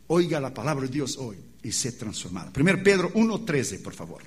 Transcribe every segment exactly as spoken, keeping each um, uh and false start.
Oiga la palabra de Dios hoy y sea transformado. primero Pedro uno trece, por favor.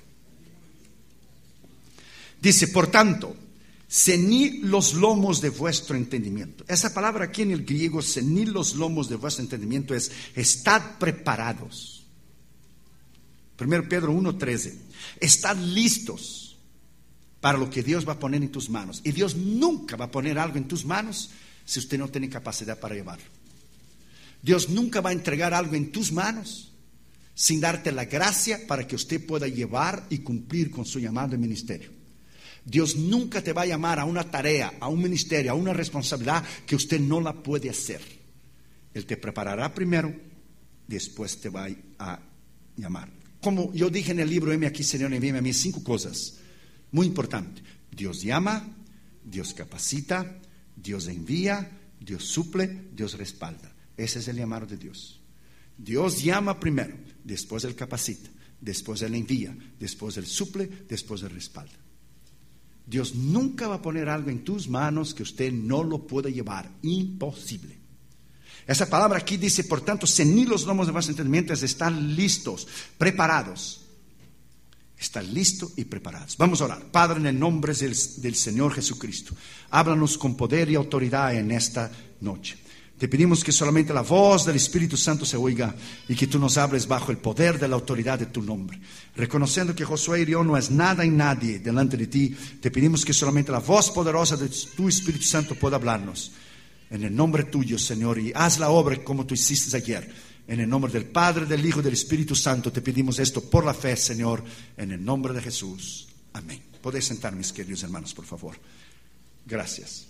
Dice, por tanto, ceñid los lomos de vuestro entendimiento. Esa palabra aquí en el griego, ceñid los lomos de vuestro entendimiento, es estad preparados. primero Pedro uno trece. Estad listos para lo que Dios va a poner en tus manos. Y Dios nunca va a poner algo en tus manos si usted no tiene capacidad para llevarlo. Dios nunca va a entregar algo en tus manos sin darte la gracia para que usted pueda llevar y cumplir con su llamado y ministerio. Dios nunca te va a llamar a una tarea, a un ministerio, a una responsabilidad que usted no la puede hacer. Él te preparará primero, después te va a llamar. Como yo dije en el libro, heme aquí, Señor, envíame a mí, cinco cosas muy importantes. Dios llama, Dios capacita, Dios envía, Dios suple, Dios respalda. Ese es el llamado de Dios. Dios llama primero, después Él capacita, después Él envía, después Él suple, después Él respalda. Dios nunca va a poner algo en tus manos que usted no lo pueda llevar. Imposible. Esa palabra aquí dice, por tanto, ceñid los lomos de vuestro entendimiento, es estar listos, preparados. Estar listos y preparados. Vamos a orar. Padre, en el nombre del, del Señor Jesucristo, háblanos con poder y autoridad en esta noche. Te pedimos que solamente la voz del Espíritu Santo se oiga y que tú nos hables bajo el poder de la autoridad de tu nombre. Reconociendo que Josué y yo no es nada y nadie delante de ti, te pedimos que solamente la voz poderosa de tu Espíritu Santo pueda hablarnos. En el nombre tuyo, Señor, y haz la obra como tú hiciste ayer. En el nombre del Padre, del Hijo y del Espíritu Santo, te pedimos esto por la fe, Señor, en el nombre de Jesús. Amén. Podéis sentar, mis queridos hermanos, por favor. Gracias.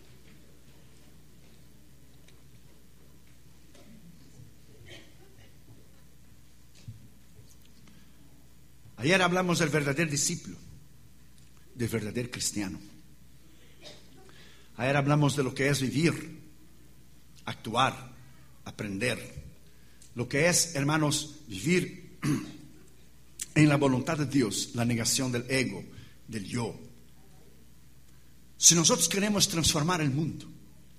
Ayer hablamos del verdadero discípulo, del verdadero cristiano. Ayer hablamos de lo que es vivir, actuar, aprender. Lo que es, hermanos, vivir en la voluntad de Dios, la negación del ego, del yo. Si nosotros queremos transformar el mundo,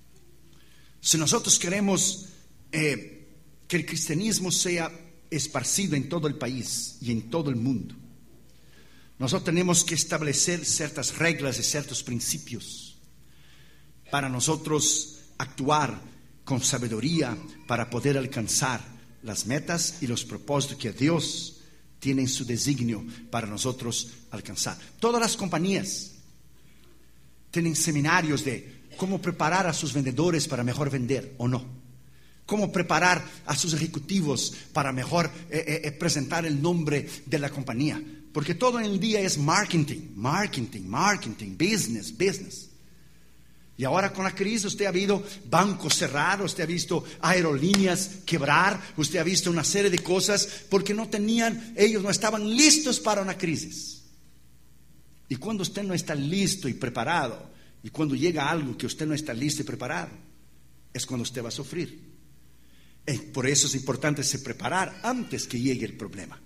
si nosotros queremos eh, que el cristianismo sea esparcido en todo el país y en todo el mundo, nosotros tenemos que establecer ciertas reglas y ciertos principios para nosotros actuar con sabiduría para poder alcanzar las metas y los propósitos que Dios tiene en su designio para nosotros alcanzar. Todas las compañías tienen seminarios de cómo preparar a sus vendedores para mejor vender o no. Cómo preparar a sus ejecutivos para mejor eh, eh, presentar el nombre de la compañía. Porque todo en el día es marketing, marketing, marketing, business, business. Y ahora con la crisis usted ha visto bancos cerrados, usted ha visto aerolíneas quebrar, usted ha visto una serie de cosas porque no tenían, ellos no estaban listos para una crisis. Y cuando usted no está listo y preparado, y cuando llega algo que usted no está listo y preparado, es cuando usted va a sufrir. Por eso es importante se preparar antes que llegue el problema.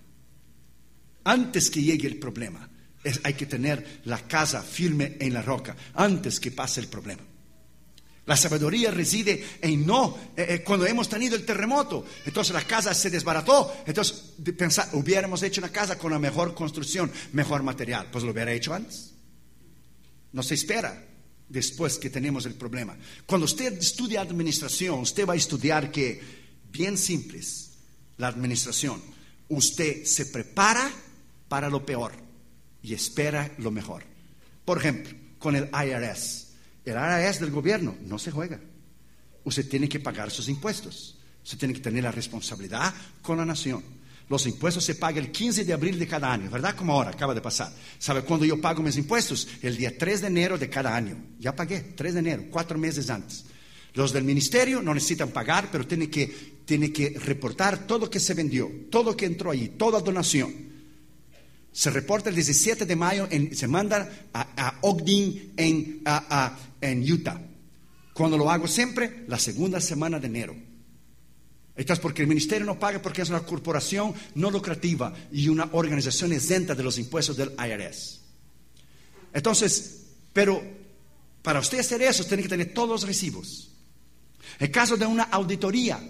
Antes que llegue el problema, es, hay que tener la casa firme en la roca antes que pase el problema. La sabiduría reside en no, eh, eh, cuando hemos tenido el terremoto, entonces la casa se desbarató, entonces de pensar, hubiéramos hecho una casa con la mejor construcción, mejor material, pues lo hubiera hecho antes. No se espera después que tenemos el problema. Cuando usted estudia administración, usted va a estudiar que, bien simples, la administración, usted se prepara para lo peor y espera lo mejor. Por ejemplo, con el I R S. El I R S del gobierno no se juega. Usted tiene que pagar sus impuestos. Usted tiene que tener la responsabilidad con la nación. Los impuestos se pagan el quince de abril de cada año, ¿verdad? Como ahora, acaba de pasar. ¿Sabe cuándo yo pago mis impuestos? El día tres de enero de cada año. Ya pagué, tres de enero, cuatro meses antes. Los del ministerio no necesitan pagar, pero tienen que, tienen que reportar todo lo que se vendió, todo lo que entró allí, toda donación. Se reporta el diecisiete de mayo, en, se manda a, a Ogden en, a, a, en Utah. Cuando lo hago siempre, la segunda semana de enero. Entonces, porque el ministerio no paga porque es una corporación no lucrativa y una organización exenta de los impuestos del I R S. Entonces, pero para usted hacer eso, tiene que tener todos los recibos. En caso de una auditoría,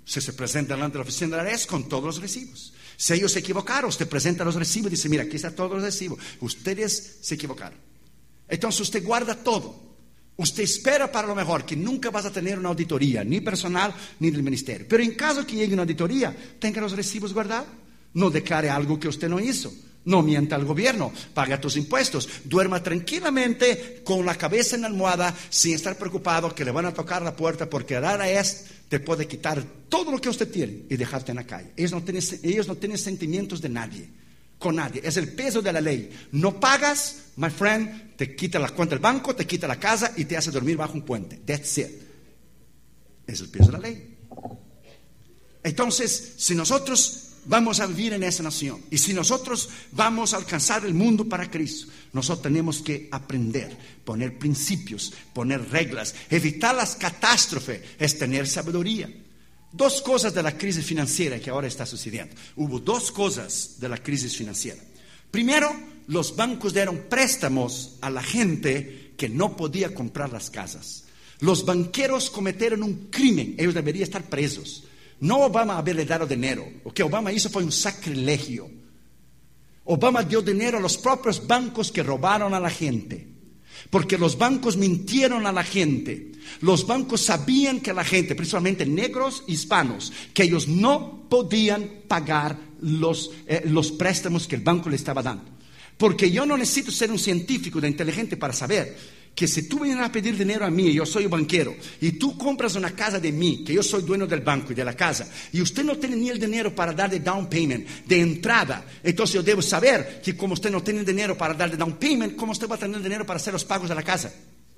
Usted se presenta delante de la oficina de la I R S con todos los recibos. Si ellos se equivocaron, usted presenta los recibos y dice, mira, aquí está todos los recibos. Ustedes se equivocaron. Entonces usted guarda todo. Usted espera para lo mejor, que nunca vas a tener una auditoría, ni personal, ni del ministerio. Pero en caso que llegue una auditoría, tenga los recibos guardados. No declare algo que usted no hizo. No mienta al gobierno, paga tus impuestos, duerma tranquilamente con la cabeza en la almohada sin estar preocupado que le van a tocar la puerta, porque rara es te puede quitar todo lo que usted tiene y dejarte en la calle. Ellos no tienen, ellos no tienen sentimientos de nadie, con nadie. Es el peso de la ley. No pagas, my friend, te quita la cuenta del banco, te quita la casa y te hace dormir bajo un puente. That's it. Es el peso de la ley. Entonces, si nosotros vamos a vivir en esa nación, y si nosotros vamos a alcanzar el mundo para Cristo, nosotros tenemos que aprender, poner principios, poner reglas, evitar las catástrofes, es tener sabiduría. Dos cosas de la crisis financiera que ahora está sucediendo. Hubo dos cosas de la crisis financiera. Primero, los bancos dieron préstamos a la gente que no podía comprar las casas. Los banqueros cometieron un crimen, ellos deberían estar presos. No Obama haberle dado dinero. Lo que Obama hizo fue un sacrilegio. Obama dio dinero a los propios bancos que robaron a la gente. Porque los bancos mintieron a la gente. Los bancos sabían que la gente, principalmente negros, hispanos, que ellos no podían pagar los, eh, los préstamos que el banco le estaba dando. Porque yo no necesito ser un científico de inteligente para saber que si tú vienes a pedir dinero a mí, yo soy banquero, y tú compras una casa de mí, que yo soy dueño del banco y de la casa, y usted no tiene ni el dinero para dar de down payment, de entrada, entonces yo debo saber que como usted no tiene dinero para dar de down payment, ¿cómo usted va a tener dinero para hacer los pagos de la casa?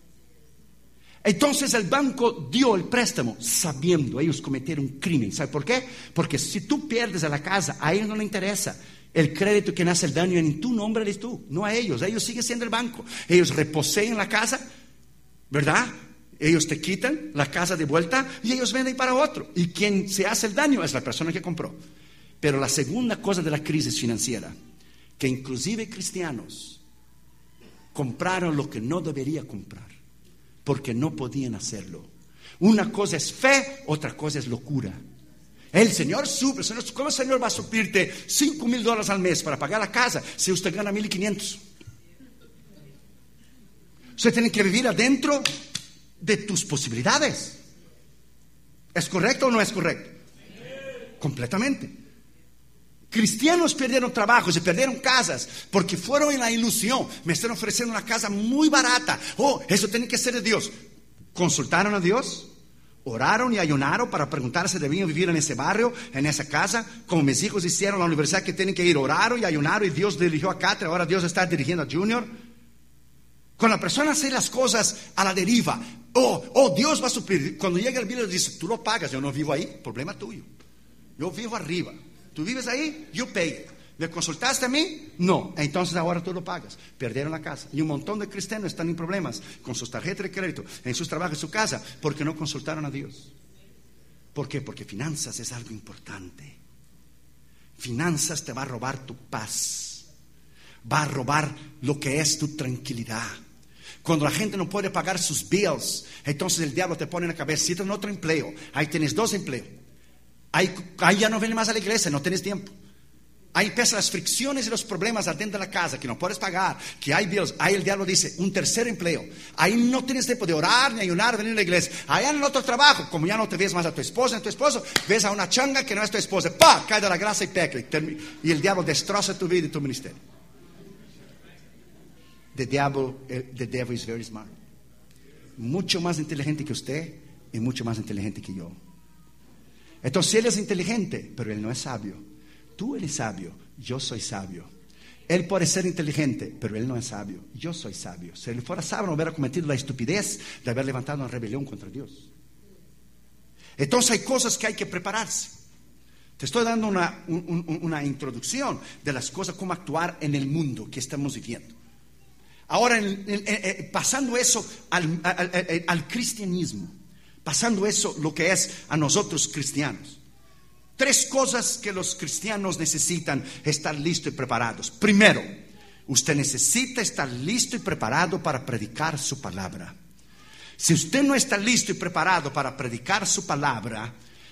Entonces el banco dio el préstamo sabiendo, ellos cometieron un crimen. ¿Sabe por qué? Porque si tú pierdes a la casa, a ellos no les interesa. El crédito que hace el daño en tu nombre eres tú, no a ellos. Ellos siguen siendo el banco. Ellos reposeen la casa, ¿verdad? Ellos te quitan la casa de vuelta y ellos venden para otro. Y quien se hace el daño es la persona que compró. Pero la segunda cosa de la crisis financiera, que inclusive cristianos compraron lo que no debería comprar, porque no podían hacerlo. Una cosa es fe, otra cosa es locura. El Señor suple, ¿cómo el Señor va a suplirte cinco mil dólares al mes para pagar la casa si usted gana mil y quinientos? Usted tiene que vivir adentro de tus posibilidades. ¿Es correcto o no es correcto? Sí. Completamente. Cristianos perdieron trabajos y perdieron casas porque fueron en la ilusión. Me están ofreciendo una casa muy barata. Oh, eso tiene que ser de Dios. ¿Consultaron a Dios? Oraron y ayunaron para preguntar si debían vivir en ese barrio, en esa casa, como mis hijos hicieron en la universidad, que tienen que ir. Oraron y ayunaron y Dios dirigió a Catre, ahora Dios está dirigiendo a Junior. Cuando la persona hace las cosas a la deriva, oh, oh, Dios va a suplir. Cuando llega el Biblia dice, tú lo pagas, yo no vivo ahí, problema tuyo. Yo vivo arriba, tú vives ahí, yo pago. ¿Me consultaste a mí? No, entonces ahora tú lo pagas. Perdieron la casa. Y un montón de cristianos están en problemas con sus tarjetas de crédito, en sus trabajos, en su casa, porque no consultaron a Dios. ¿Por qué? Porque finanzas es algo importante. Finanzas te va a robar tu paz, va a robar lo que es tu tranquilidad. Cuando la gente no puede pagar sus bills, entonces el diablo te pone en la cabeza, si tienes otro empleo, ahí tienes dos empleos, ahí, ahí ya no vienes más a la iglesia, no tienes tiempo. Ahí empiezan las fricciones y los problemas adentro de la casa, que no puedes pagar, que hay bills. Ahí el diablo dice, un tercer empleo. Ahí no tienes tiempo de orar, ni ayunar, venir a la iglesia. Allá en el otro trabajo, como ya no te ves más a tu esposa, a tu esposo, ves a una changa que no es tu esposa. ¡Pah! Cae de la gracia y peca. Y el diablo destroza tu vida y tu ministerio. The devil, the devil is very smart. Mucho más inteligente que usted y mucho más inteligente que yo. Entonces él es inteligente, pero él no es sabio. Tú eres sabio, yo soy sabio. Él puede ser inteligente, pero él no es sabio. Yo soy sabio. Si él fuera sabio, no hubiera cometido la estupidez de haber levantado una rebelión contra Dios. Entonces hay cosas que hay que prepararse. Te estoy dando una, un, una introducción de las cosas, cómo actuar en el mundo que estamos viviendo. Ahora, en, en, en, pasando eso al, al, al, al cristianismo, pasando eso lo que es a nosotros cristianos. Tres cosas que los cristianos necesitan estar listos y preparados. Primero, usted necesita estar listo y preparado para predicar su palabra. Si usted no está listo y preparado para predicar su palabra,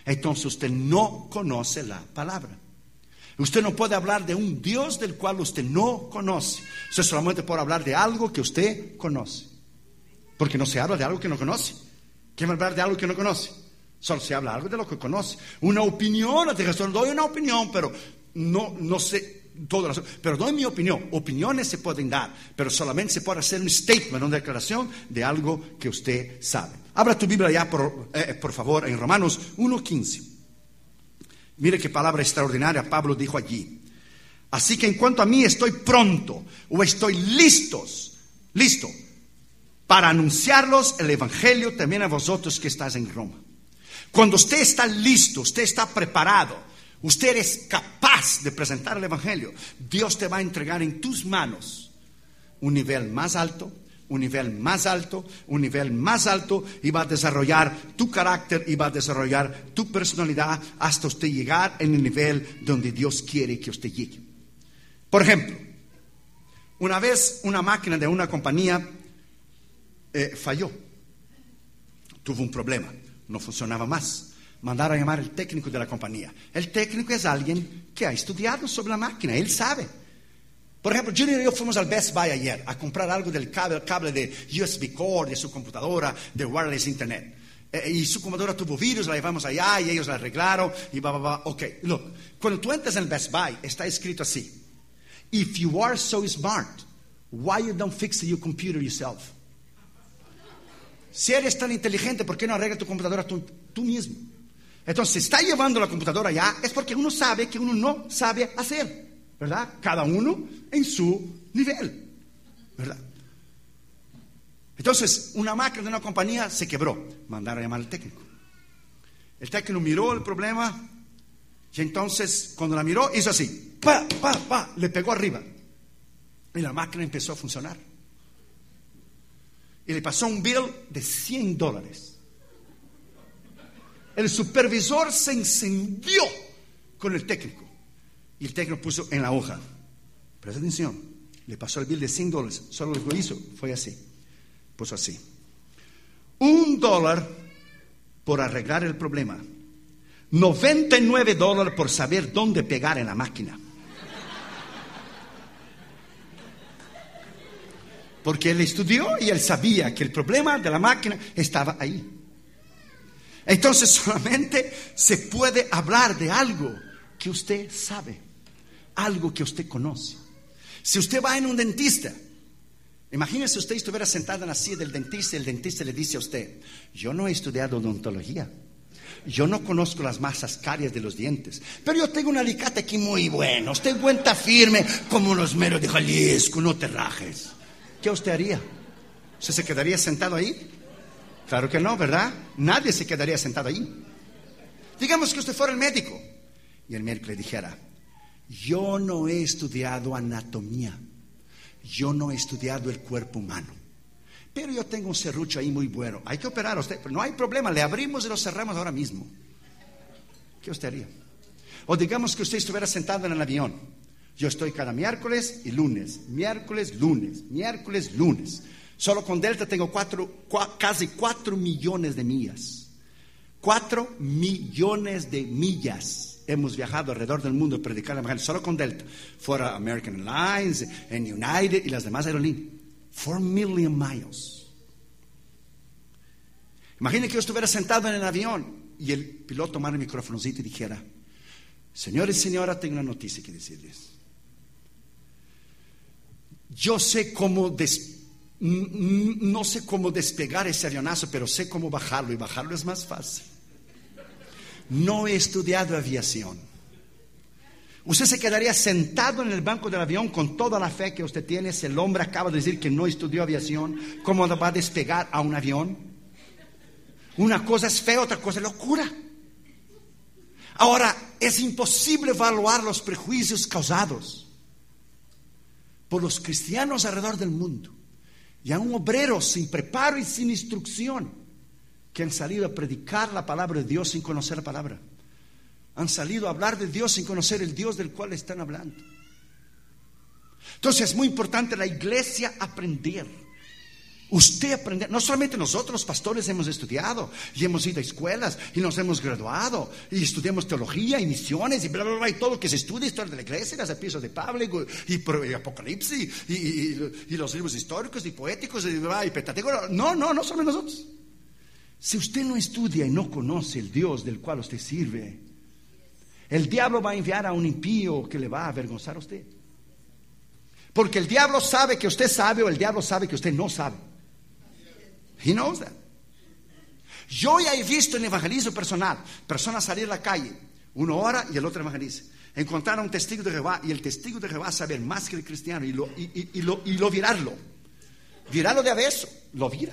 entonces usted no conoce la palabra. Usted no puede hablar de un Dios del cual usted no conoce. Usted solamente puede hablar de algo que usted conoce. Porque no se habla de algo que no conoce. ¿Quién va a hablar de algo que no conoce? Solo se habla algo de lo que conoce. Una opinión, te doy una opinión, pero no, no sé todo. Pero doy mi opinión. Opiniones se pueden dar, pero solamente se puede hacer un statement, una declaración de algo que usted sabe. Abra tu Biblia ya, por, eh, por favor, en Romanos uno quince. Mire qué palabra extraordinaria Pablo dijo allí. Así que en cuanto a mí, estoy pronto o estoy listos, listo para anunciarlos el evangelio también a vosotros que estáis en Roma. Cuando usted está listo, usted está preparado, usted es capaz de presentar el evangelio, Dios te va a entregar en tus manos un nivel más alto, un nivel más alto, un nivel más alto, y va a desarrollar tu carácter y va a desarrollar tu personalidad hasta usted llegar en el nivel donde Dios quiere que usted llegue. Por ejemplo, una vez una máquina de una compañía eh, falló, tuvo un problema, no funcionaba más. Mandaron a llamar al técnico de la compañía. El técnico es alguien que ha estudiado sobre la máquina, él sabe. Por ejemplo, Junior y yo fuimos al Best Buy ayer a comprar algo del cable, cable de U S B cord de su computadora de wireless internet. Eh, y su computadora tuvo virus, la llevamos allá y ellos la arreglaron y va, va, va. Ok, look, cuando tú entras en el Best Buy, está escrito así: If you are so smart, why you don't fix your computer yourself? Si eres tan inteligente, ¿por qué no arreglas tu computadora tú, tú mismo? Entonces, si está llevando la computadora allá, es porque uno sabe que uno no sabe hacer. ¿Verdad? Cada uno en su nivel, ¿verdad? Entonces, una máquina de una compañía se quebró. Mandaron a llamar al técnico. El técnico miró el problema y entonces, cuando la miró, hizo así. Pa, pa, pa, le pegó arriba. Y la máquina empezó a funcionar. Y le pasó un bill de cien dólares. El supervisor se encendió con el técnico. Y el técnico puso en la hoja, presta atención, le pasó el bill de cien dólares, solo lo que hizo fue así, puso así: un dólar por arreglar el problema, noventa y nueve dólares por saber dónde pegar en la máquina. Porque él estudió y él sabía que el problema de la máquina estaba ahí. Entonces solamente se puede hablar de algo que usted sabe, algo que usted conoce. Si usted va en un dentista, imagínese usted estuviera sentado en la silla del dentista y el dentista le dice a usted: yo no he estudiado odontología, yo no conozco las masas carias de los dientes, pero yo tengo un alicate aquí muy bueno, usted aguanta firme como los meros de Jalisco, no te rajes. ¿Qué usted haría? ¿Usted se quedaría sentado ahí? Claro que no, ¿verdad? Nadie se quedaría sentado ahí. Digamos que usted fuera el médico y el médico le dijera: yo no he estudiado anatomía, yo no he estudiado el cuerpo humano, pero yo tengo un serrucho ahí muy bueno, hay que operar a usted, pero no hay problema, le abrimos y lo cerramos ahora mismo. ¿Qué usted haría? O digamos que usted estuviera sentado en el avión. Yo estoy cada miércoles y lunes, miércoles, lunes, miércoles, lunes. Solo con Delta tengo cuatro, cua, casi cuatro millones de millas. Cuatro millones de millas. Hemos viajado alrededor del mundo a predicar el evangelio solo con Delta. Fuera American Airlines, en United y las demás aerolíneas. Four million miles. Imagine que yo estuviera sentado en el avión y el piloto tomara el micrófono y dijera: señores y señoras, tengo una noticia que decirles. Yo sé cómo des, no sé cómo despegar ese avionazo, pero sé cómo bajarlo, y bajarlo es más fácil. No he estudiado aviación. Usted se quedaría sentado en el banco del avión con toda la fe que usted tiene si el hombre acaba de decir que no estudió aviación. ¿Cómo va a despegar a un avión? Una cosa es fe, otra cosa es locura. Ahora, es imposible evaluar los prejuicios causados por los cristianos alrededor del mundo y a un obrero sin preparo y sin instrucción que han salido a predicar la palabra de Dios sin conocer la palabra. Han salido a hablar de Dios sin conocer el Dios del cual están hablando. Entonces es muy importante la iglesia aprender Usted aprende, no solamente nosotros los pastores hemos estudiado y hemos ido a escuelas y nos hemos graduado y estudiamos teología y misiones y bla, bla, bla, y todo lo que se estudia, historia de la iglesia, las epístolas de Pablo y, y, y Apocalipsis y, y, y los libros históricos y poéticos y, y Pentateuco. No, no, no solamente nosotros. Si usted no estudia y no conoce el Dios del cual usted sirve, el diablo va a enviar a un impío que le va a avergonzar a usted. Porque el diablo sabe que usted sabe o el diablo sabe que usted no sabe. He knows that. Yo ya he visto en evangelismo personal personas salir a la calle, uno ora y el otro evangeliza, encontrar a un testigo de Jehová y el testigo de Jehová saber más que el cristiano y lo, y, y, y lo, y lo virarlo virarlo de abeso, lo vira.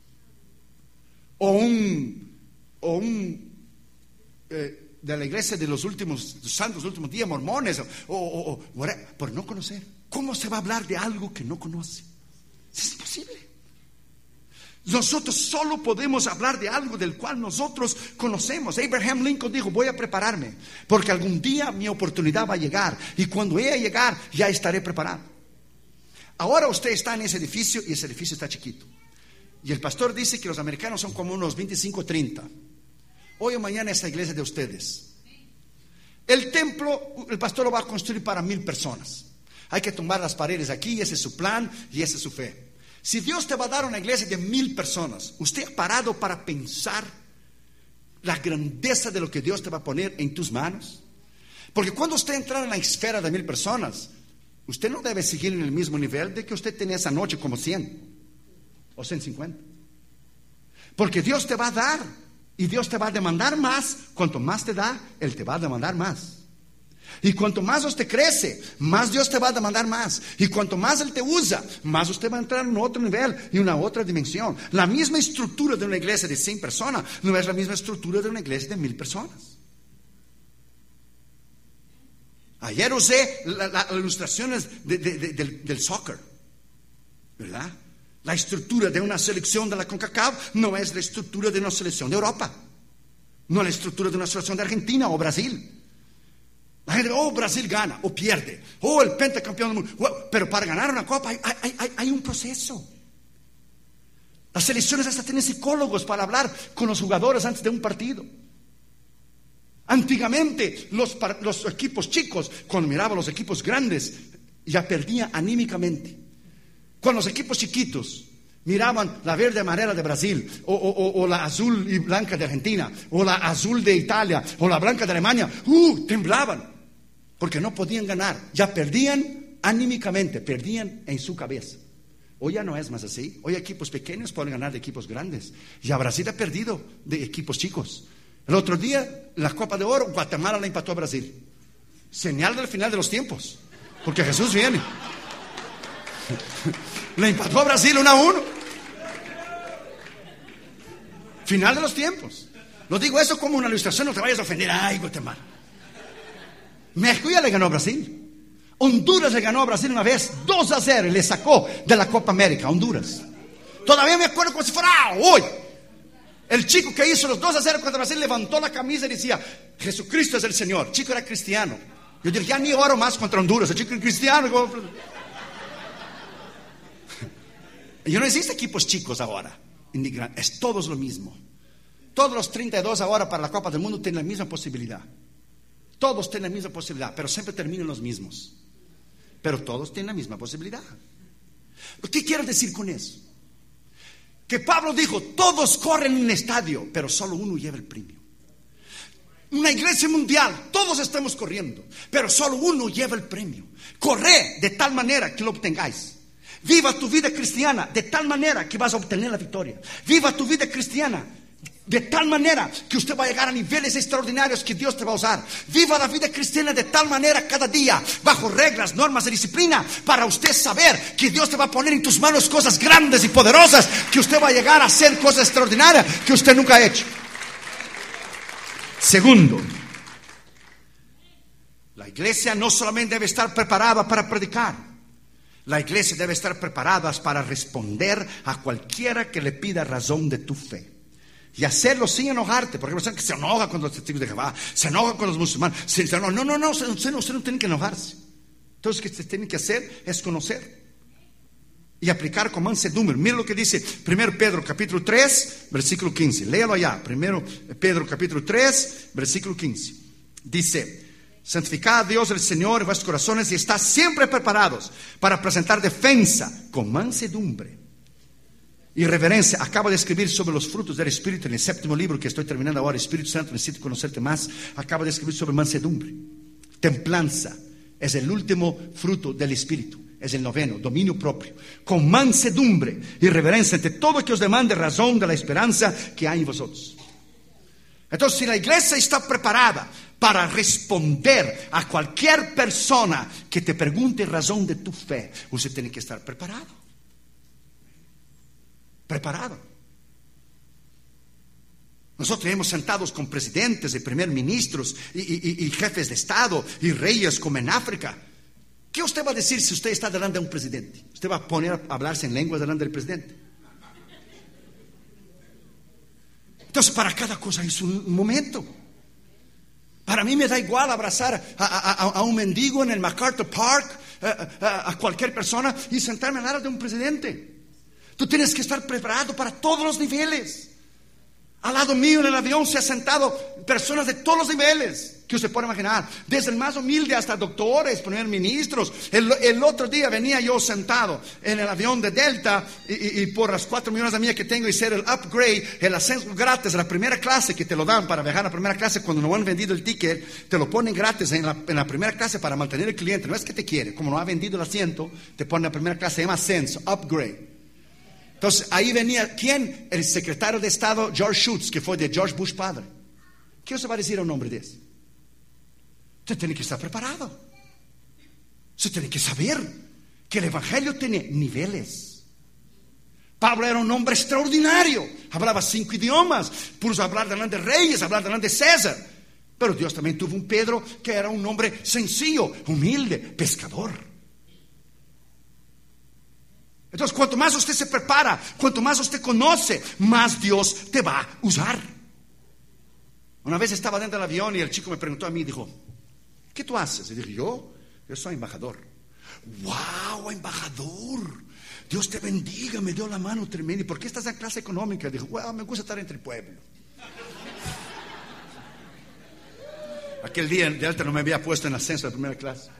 O un o un eh, de la iglesia de los últimos santos, los últimos días, mormones o, o, o whatever, por no conocer. ¿Cómo se va a hablar de algo que no conoce? Es imposible. Nosotros solo podemos hablar de algo del cual nosotros conocemos. Abraham Lincoln dijo: voy a prepararme porque algún día mi oportunidad va a llegar y cuando ella llegar ya estaré preparado. Ahora usted está en ese edificio y ese edificio está chiquito y el pastor dice que los americanos son como unos veinticinco o treinta. Hoy o mañana esa iglesia de ustedes, el templo, el pastor lo va a construir para mil personas. Hay que tumbar las paredes aquí y ese es su plan y esa es su fe. Si Dios te va a dar una iglesia de mil personas, ¿usted ha parado para pensar la grandeza de lo que Dios te va a poner en tus manos? Porque cuando usted entra en la esfera de mil personas, usted no debe seguir en el mismo nivel de que usted tenía esa noche, como cien o ciento cincuenta. Porque Dios te va a dar y Dios te va a demandar más. Cuanto más te da, Él te va a demandar más. Y cuanto más usted crece, más Dios te va a demandar más. Y cuanto más Él te usa, más usted va a entrar en otro nivel y una otra dimensión. La misma estructura de una iglesia de cien personas no es la misma estructura de una iglesia de mil personas. Ayer usé las la, la ilustraciones de, de, de, del, del soccer, ¿verdad? La estructura de una selección de la CONCACAF no es la estructura de una selección de Europa, no es la estructura de una selección de Argentina o Brasil. La gente, oh, Brasil gana o pierde, oh, el pentacampeón del mundo. Pero para ganar una copa hay, hay, hay, hay un proceso. Las selecciones hasta tienen psicólogos para hablar con los jugadores antes de un partido. Antiguamente los, los equipos chicos, cuando miraban los equipos grandes, ya perdían anímicamente. Cuando los equipos chiquitos miraban la verde amarela de Brasil o, o, o la azul y blanca de Argentina o la azul de Italia o la blanca de Alemania, uh, temblaban porque no podían ganar, ya perdían anímicamente, perdían en su cabeza. Hoy ya no es más así. Hoy equipos pequeños pueden ganar de equipos grandes. Ya Brasil ha perdido de equipos chicos. El otro día, la Copa de Oro, Guatemala la empató a Brasil. Señal del final de los tiempos, porque Jesús viene. Le empató a Brasil uno a uno. Final de los tiempos. No digo eso como una ilustración, no te vayas a ofender. Ay, Guatemala. México ya le ganó a Brasil. Honduras le ganó a Brasil una vez dos a cero y le sacó de la Copa América, Honduras. Todavía me acuerdo como si fuera hoy. El chico que hizo los dos a cero contra Brasil levantó la camisa y decía: Jesucristo es el Señor. El chico era cristiano. Yo dije: ya ni oro más contra Honduras. El chico es cristiano. Y no existe equipos chicos ahora. Es todos lo mismo. Todos los treinta y dos ahora para la Copa del Mundo tienen la misma posibilidad. Todos tienen la misma posibilidad, pero siempre terminan los mismos. Pero todos tienen la misma posibilidad. ¿Qué quiero decir con eso? Que Pablo dijo: todos corren en un estadio, pero solo uno lleva el premio. Una iglesia mundial, todos estamos corriendo, pero solo uno lleva el premio. Corre de tal manera que lo obtengáis. Viva tu vida cristiana de tal manera que vas a obtener la victoria. Viva tu vida cristiana de tal manera que usted va a llegar a niveles extraordinarios que Dios te va a usar. Viva la vida cristiana de tal manera cada día, bajo reglas, normas de disciplina, para usted saber que Dios te va a poner en tus manos cosas grandes y poderosas, que usted va a llegar a hacer cosas extraordinarias que usted nunca ha hecho. Segundo, la iglesia no solamente debe estar preparada para predicar, la iglesia debe estar preparada para responder a cualquiera que le pida razón de tu fe. Y hacerlo sin enojarte, porque hay que se enoja con los testigos de Jehová, se enoja con los musulmanes, se enoja. No, no, no, usted no, usted no tiene que enojarse. Entonces lo que usted tiene que hacer es conocer. y aplicar con mansedumbre. Mira lo que dice primero Pedro capítulo tres, versículo quince. Léalo allá. primero Pedro capítulo tres, versículo quince. Dice: santificad a Dios el Señor en vuestros corazones y estad siempre preparados para presentar defensa con mansedumbre y reverencia. Acabo de escribir sobre los frutos del Espíritu en el séptimo libro que estoy terminando ahora. Espíritu Santo, necesito conocerte más. Acabo de escribir sobre mansedumbre. Templanza es el último fruto del Espíritu. Es el noveno, dominio propio. Con mansedumbre y reverencia ante todo que os demande razón de la esperanza que hay en vosotros. Entonces, si la iglesia está preparada para responder a cualquier persona que te pregunte razón de tu fe, usted tiene que estar preparado. Preparado. Nosotros hemos sentados con presidentes y primer ministros y, y, y jefes de Estado y reyes como en África. ¿Qué usted va a decir si usted está delante de un presidente? ¿Usted va a poner a hablarse en lenguas delante del presidente? Entonces, para cada cosa es un momento. Para mí me da igual abrazar a, a, a, a un mendigo en el MacArthur Park, a, a, a cualquier persona, y sentarme al lado de un presidente. Tú tienes que estar preparado para todos los niveles. Al lado mío en el avión se han sentado personas de todos los niveles que usted puede imaginar, desde el más humilde hasta doctores, primer ministros. El, el otro día venía yo sentado en el avión de Delta y, y, y por las cuatro millones de millas que tengo, hice el upgrade, el ascenso gratis de la primera clase, que te lo dan para viajar a la primera clase. Cuando no han vendido el ticket, te lo ponen gratis en la, en la primera clase para mantener el cliente. No es que te quiere, como no ha vendido el asiento, te ponen la primera clase, se llama ascenso, upgrade. Entonces ahí venía, ¿quién? El secretario de Estado George Shultz, que fue de George Bush padre. ¿Qué se va a decir a un hombre de ese? Usted tiene que estar preparado. Usted tiene que saber que el evangelio tiene niveles. Pablo era un hombre extraordinario, hablaba cinco idiomas, pudo hablar delante de reyes, hablar delante de César. Pero Dios también tuvo un Pedro que era un hombre sencillo, humilde, pescador. Entonces, cuanto más usted se prepara, cuanto más usted conoce, más Dios te va a usar. Una vez estaba dentro del avión y el chico me preguntó a mí, dijo: ¿qué tú haces? Y dije: yo, yo soy embajador. ¡Wow, embajador! Dios te bendiga, me dio la mano tremenda. ¿Y por qué estás en clase económica? Dijo: wow, me gusta estar entre el pueblo. Aquel día de alta no me había puesto en ascenso de primera clase.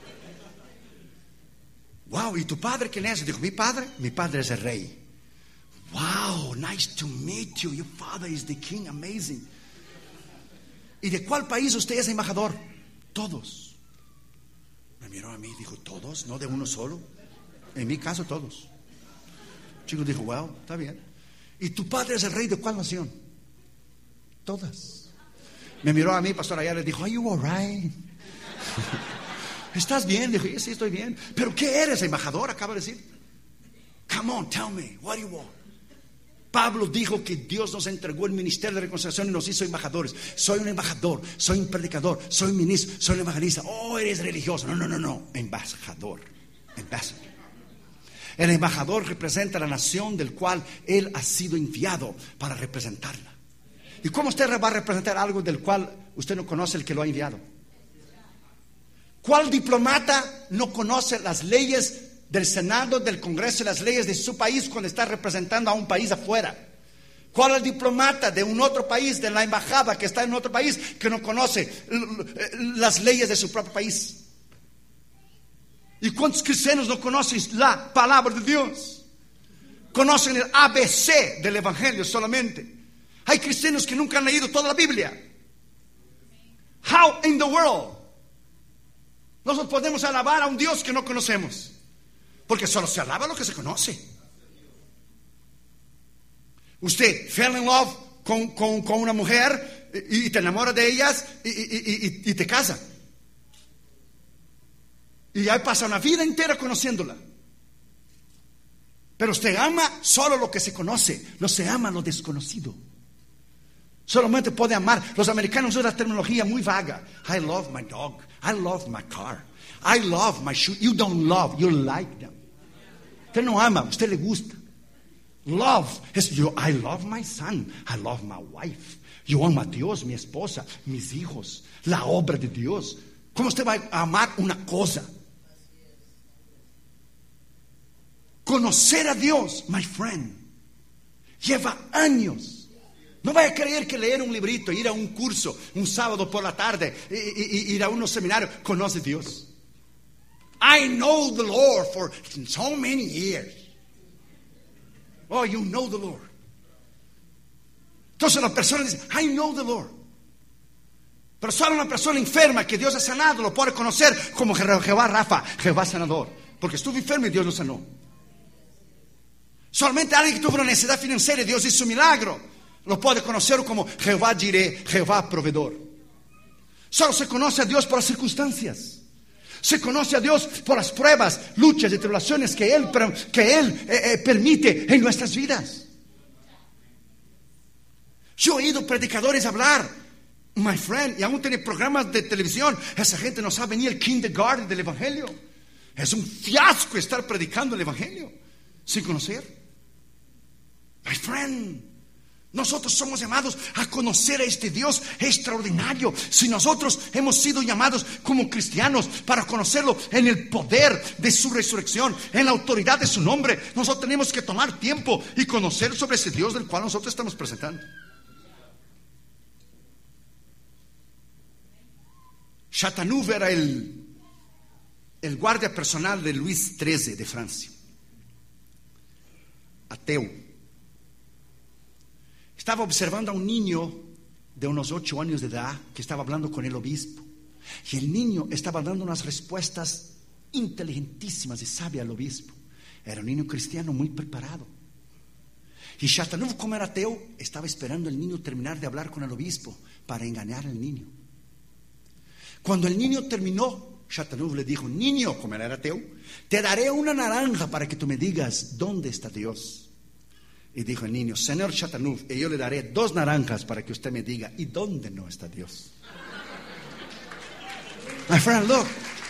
Wow, ¿y tu padre quién es? Dijo: mi padre, mi padre es el rey. Wow, nice to meet you. Your father is the king, amazing. ¿Y de cuál país usted es embajador? Todos. Me miró a mí y dijo: ¿todos? ¿No de uno solo? En mi caso, todos. El chico dijo: wow, está bien. ¿Y tu padre es el rey de cuál nación? Todas. Me miró a mí, pastor Ayala, y dijo: are you all right? ¿Estás bien? Dijo: sí, estoy bien. ¿Pero qué eres, embajador? Acaba de decir. Come on, tell me, what do you want? Pablo dijo que Dios nos entregó el ministerio de reconciliación y nos hizo embajadores. Soy un embajador, soy un predicador, soy un ministro, soy un evangelista. Oh, eres religioso. No, no, no, no. Embajador. Embajador. El embajador representa la nación del cual él ha sido enviado para representarla. ¿Y cómo usted va a representar algo del cual usted no conoce el que lo ha enviado? ¿Cuál diplomata no conoce las leyes del Senado, del Congreso y las leyes de su país cuando está representando a un país afuera? ¿Cuál es el diplomata de un otro país, de la embajada que está en otro país, que no conoce las leyes de su propio país? ¿Y cuántos cristianos no conocen la palabra de Dios? Conocen el A B C del evangelio solamente. Hay cristianos que nunca han leído toda la Biblia. How in the world nosotros podemos alabar a un Dios que no conocemos? Porque solo se alaba lo que se conoce. Usted fell in love con, con, con una mujer y, y te enamora de ellas y, y, y, y te casa. Y ahí pasa una vida entera conociéndola. Pero usted ama solo lo que se conoce, no se ama lo desconocido. Solamente puede amar. Los americanos usan la terminología muy vaga. I love my dog. I love my car. I love my shoe. You don't love, you like them. Usted no ama, usted le gusta. Love es yo. I love my son. I love my wife. Yo amo a Dios, mi esposa, mis hijos, la obra de Dios. ¿Cómo usted va a amar una cosa? Conocer a Dios, my friend, lleva años. No vaya a creer que leer un librito, ir a un curso un sábado por la tarde, y, y, ir a unos seminarios, conoce a Dios. I know the Lord for so many years. Oh, you know the Lord. Entonces la persona dice, I know the Lord. Pero solo una persona enferma que Dios ha sanado lo puede conocer como Jehová Rafa, Jehová sanador. Porque estuvo enfermo y Dios lo sanó. Solamente alguien que tuvo una necesidad financiera y Dios hizo un milagro lo puede conocer como Jehová Jireh, Jehová proveedor. Solo se conoce a Dios por las circunstancias. Se conoce a Dios por las pruebas, luchas y tribulaciones que Él, que Él eh, eh, permite en nuestras vidas. Yo he oído predicadores hablar, my friend, y aún tiene programas de televisión. Esa gente no sabe ni el kindergarten del Evangelio. Es un fiasco estar predicando el Evangelio sin conocer. My friend, nosotros somos llamados a conocer a este Dios extraordinario. Si nosotros hemos sido llamados como cristianos para conocerlo en el poder de su resurrección, en la autoridad de su nombre, nosotros tenemos que tomar tiempo y conocer sobre ese Dios del cual nosotros estamos presentando. Chateauneuf era el, el guardia personal de Luis trece de Francia. Ateo. Estaba observando a un niño de unos ocho años de edad que estaba hablando con el obispo. Y el niño estaba dando unas respuestas inteligentísimas y sabias al obispo. Era un niño cristiano muy preparado. Y Chateauneuf, como era ateo, estaba esperando al niño terminar de hablar con el obispo para engañar al niño. Cuando el niño terminó, Chateauneuf le dijo, niño, como era ateo, te daré una naranja para que tú me digas dónde está Dios. Y dijo el niño, señor Chateauneuf, y yo le daré dos naranjas para que usted me diga, ¿y dónde no está Dios? My friend, look.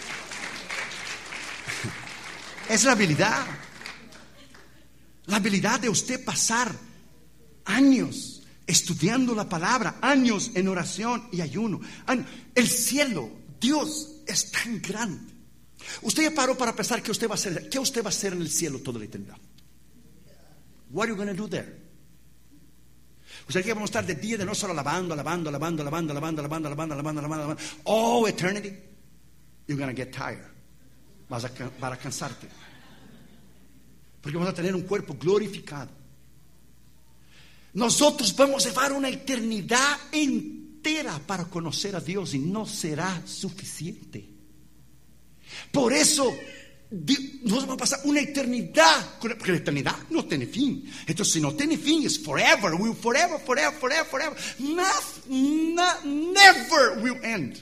Es la habilidad. La habilidad de usted pasar años estudiando la palabra, años en oración y ayuno. El cielo, Dios es tan grande. Usted ya paró para pensar qué usted va a hacer, qué usted va a hacer en el cielo toda la eternidad. What are you going to do there? Usted que vamos a estar de día y de noche solo alabando, alabando, alabando, alabando, alabando, alabando, alabando, alabando, alabando, alabando. Oh, eternity. You're going to get tired. Vas a, vas a cansarte. Porque vamos a tener un cuerpo glorificado. Nosotros vamos a llevar una eternidad entera para conocer a Dios y no será suficiente. Por eso nos vamos a pasar una eternidad, porque la eternidad no tiene fin. Entonces, si no tiene fin, es forever. Will forever, forever, forever, forever. Not, not, never will end.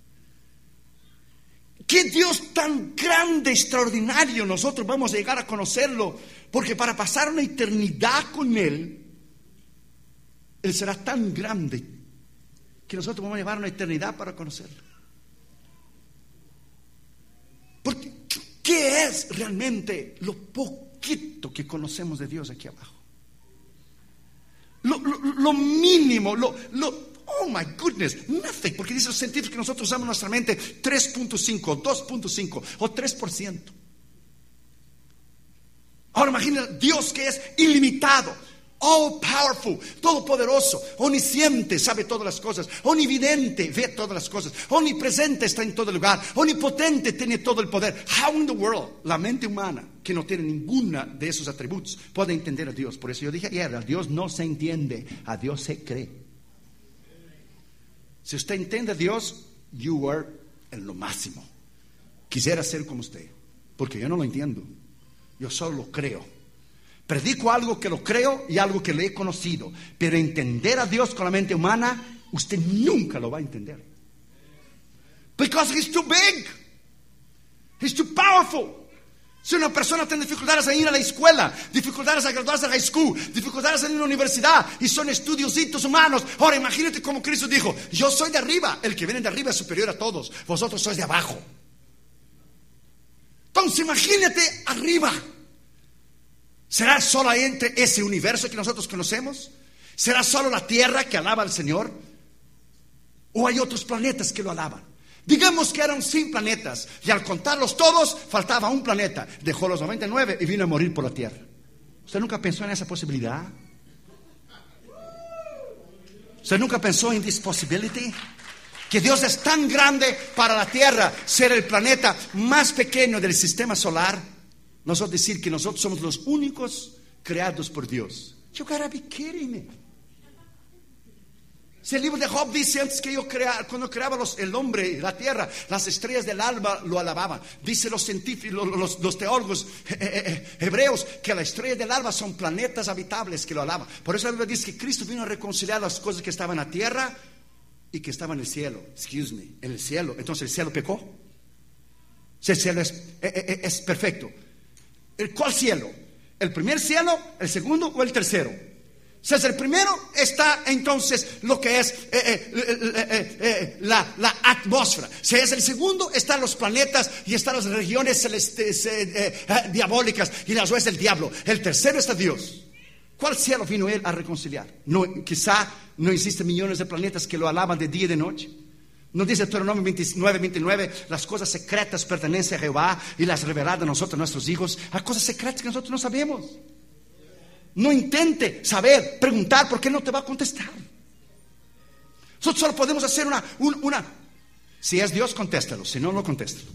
Qué Dios tan grande, extraordinario. Nosotros vamos a llegar a conocerlo, porque para pasar una eternidad con Él, Él será tan grande que nosotros vamos a llevar una eternidad para conocerlo. Porque ¿qué es realmente lo poquito que conocemos de Dios aquí abajo? Lo, lo, lo mínimo, lo, lo, oh my goodness, nothing. Porque dicen los científicos que nosotros usamos nuestra mente tres punto cinco, dos punto cinco o tres por ciento. Ahora imagina Dios que es ilimitado, all powerful, todopoderoso, omnisciente, sabe todas las cosas, omnividente, ve todas las cosas, omnipresente, está en todo lugar, omnipotente, tiene todo el poder. How in the world la mente humana, que no tiene ninguna de esos atributos, puede entender a Dios? Por eso yo dije ayer, a Dios no se entiende, a Dios se cree. Si usted entiende a Dios, you are en lo máximo. Quisiera ser como usted, porque yo no lo entiendo, yo solo lo creo. Predico algo que lo creo y algo que le he conocido, pero entender a Dios con la mente humana, usted nunca lo va a entender. Because he's too big. He's too powerful. Si una persona tiene dificultades en ir a la escuela, dificultades a graduarse a high school, dificultades en ir a la universidad, y son estudiositos humanos. Ahora imagínate como Cristo dijo, yo soy de arriba, el que viene de arriba es superior a todos, vosotros sois de abajo. Entonces imagínate arriba. ¿Será solo entre ese universo que nosotros conocemos? ¿Será solo la Tierra que alaba al Señor? ¿O hay otros planetas que lo alaban? Digamos que eran cien planetas y al contarlos todos faltaba un planeta. Dejó los noventa y nueve y vino a morir por la Tierra. ¿Usted nunca pensó en esa posibilidad? ¿Usted nunca pensó en this possibility? Que Dios es tan grande para la Tierra ser el planeta más pequeño del sistema solar. Nosotros decir que nosotros somos los únicos creados por Dios. You gotta be kidding me. Si el libro de Job dice antes que yo crea, cuando creaba los, el hombre, la tierra, las estrellas del alba lo alababan. Dice los científicos, los, los teólogos eh, eh, hebreos que las estrellas del alba son planetas habitables que lo alaban. Por eso la Biblia dice que Cristo vino a reconciliar las cosas que estaban en la tierra y que estaban en el cielo. Excuse me, en el cielo. Entonces el cielo pecó. Si el cielo es, es, es perfecto. ¿El cuál cielo? ¿El primer cielo, el segundo o el tercero? Si es el primero, está entonces lo que es eh, eh, eh, eh, la, la atmósfera. Si es el segundo, están los planetas y están las regiones celestes, eh, eh, eh, diabólicas y las huestes del diablo. El tercero está Dios. ¿Cuál cielo vino Él a reconciliar? No, quizá no existen millones de planetas que lo alaban de día y de noche. Nos dice Deuteronomio veintinueve, veintinueve, las cosas secretas pertenecen a Jehová y las reveladas a nosotros, a nuestros hijos. Hay cosas secretas que nosotros no sabemos. No intente saber, preguntar, porque Él no te va a contestar. Nosotros solo podemos hacer una, una. Si es Dios, contéstalo. Si no, no contéstalo.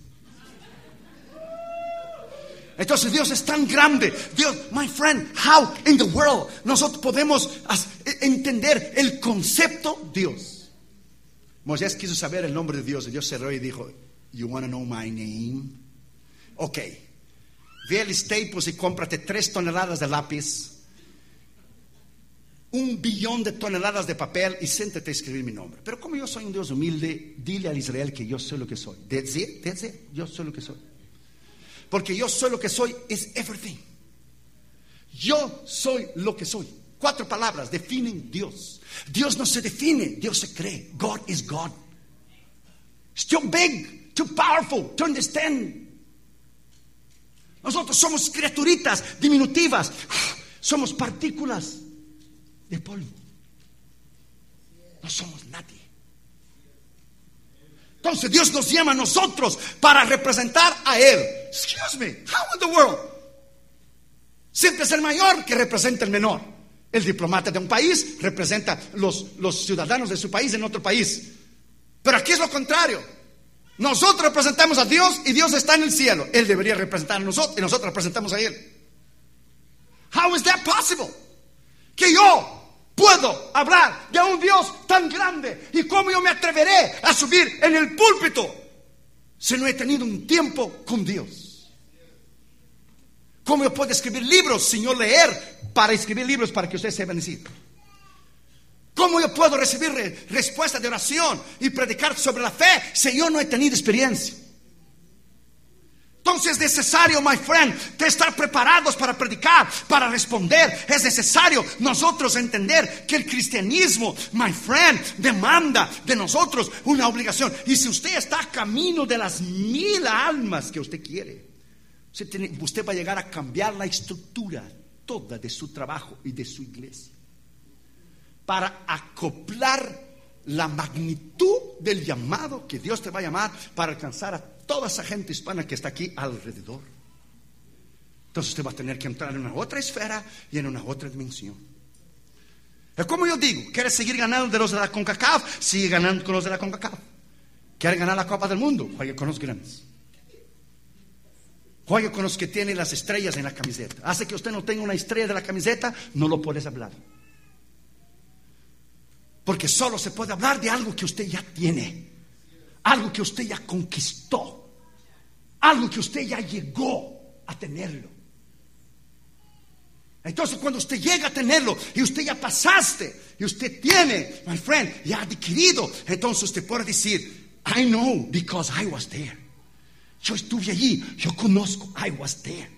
Entonces Dios es tan grande. Dios, my friend, how in the world nosotros podemos entender el concepto Dios? Moisés quiso saber el nombre de Dios y Dios cerró y dijo, you want to know my name? Ok, ve al Staples y cómprate tres toneladas de lápiz, un billón de toneladas de papel y siéntate a escribir mi nombre. Pero como yo soy un Dios humilde, dile al Israel que yo soy lo que soy. That's it, that's it. Yo soy lo que soy. Porque yo soy lo que soy es everything. Yo soy lo que soy. Cuatro palabras definen Dios. Dios no se define, Dios se cree. God is God. It's too big, too powerful to understand. Nosotros somos criaturitas diminutivas. Somos partículas de polvo. No somos nadie. Entonces Dios nos llama a nosotros para representar a Él. Excuse me, how in the world? Siempre es el mayor que representa el menor. El diplomata de un país representa los, los ciudadanos de su país en otro país. Pero aquí es lo contrario. Nosotros representamos a Dios y Dios está en el cielo. Él debería representar a nosotros y nosotros representamos a Él. How is that possible? Que yo puedo hablar de un Dios tan grande. ¿Y cómo yo me atreveré a subir en el púlpito si no he tenido un tiempo con Dios? ¿Cómo yo puedo escribir libros sin yo leer para escribir libros para que ustedes sepan decir? ¿Cómo yo puedo recibir re- respuesta de oración y predicar sobre la fe si yo no he tenido experiencia? Entonces es necesario, my friend, de estar preparados para predicar, para responder. Es necesario nosotros entender que el cristianismo, my friend, demanda de nosotros una obligación. Y si usted está a camino de las mil almas que usted quiere, usted, tiene, usted va a llegar a cambiar la estructura toda de su trabajo y de su iglesia para acoplar la magnitud del llamado que Dios te va a llamar para alcanzar a toda esa gente hispana que está aquí alrededor. Entonces usted va a tener que entrar en una otra esfera y en una otra dimensión. Es como yo digo, ¿quieres seguir ganando de los de la CONCACAF? Sigue ganando con los de la CONCACAF. ¿Quieres ganar la Copa del Mundo? Juegue con los grandes. Juegue con los que tienen las estrellas en la camiseta. Hace que usted no tenga una estrella de la camiseta, no lo puedes hablar. Porque solo se puede hablar de algo que usted ya tiene, algo que usted ya conquistó, algo que usted ya llegó a tenerlo. Entonces cuando usted llega a tenerlo y usted ya pasaste y usted tiene, my friend, ya adquirido, entonces usted puede decir, I know because I was there. Yo estuve allí, yo conozco, I was there.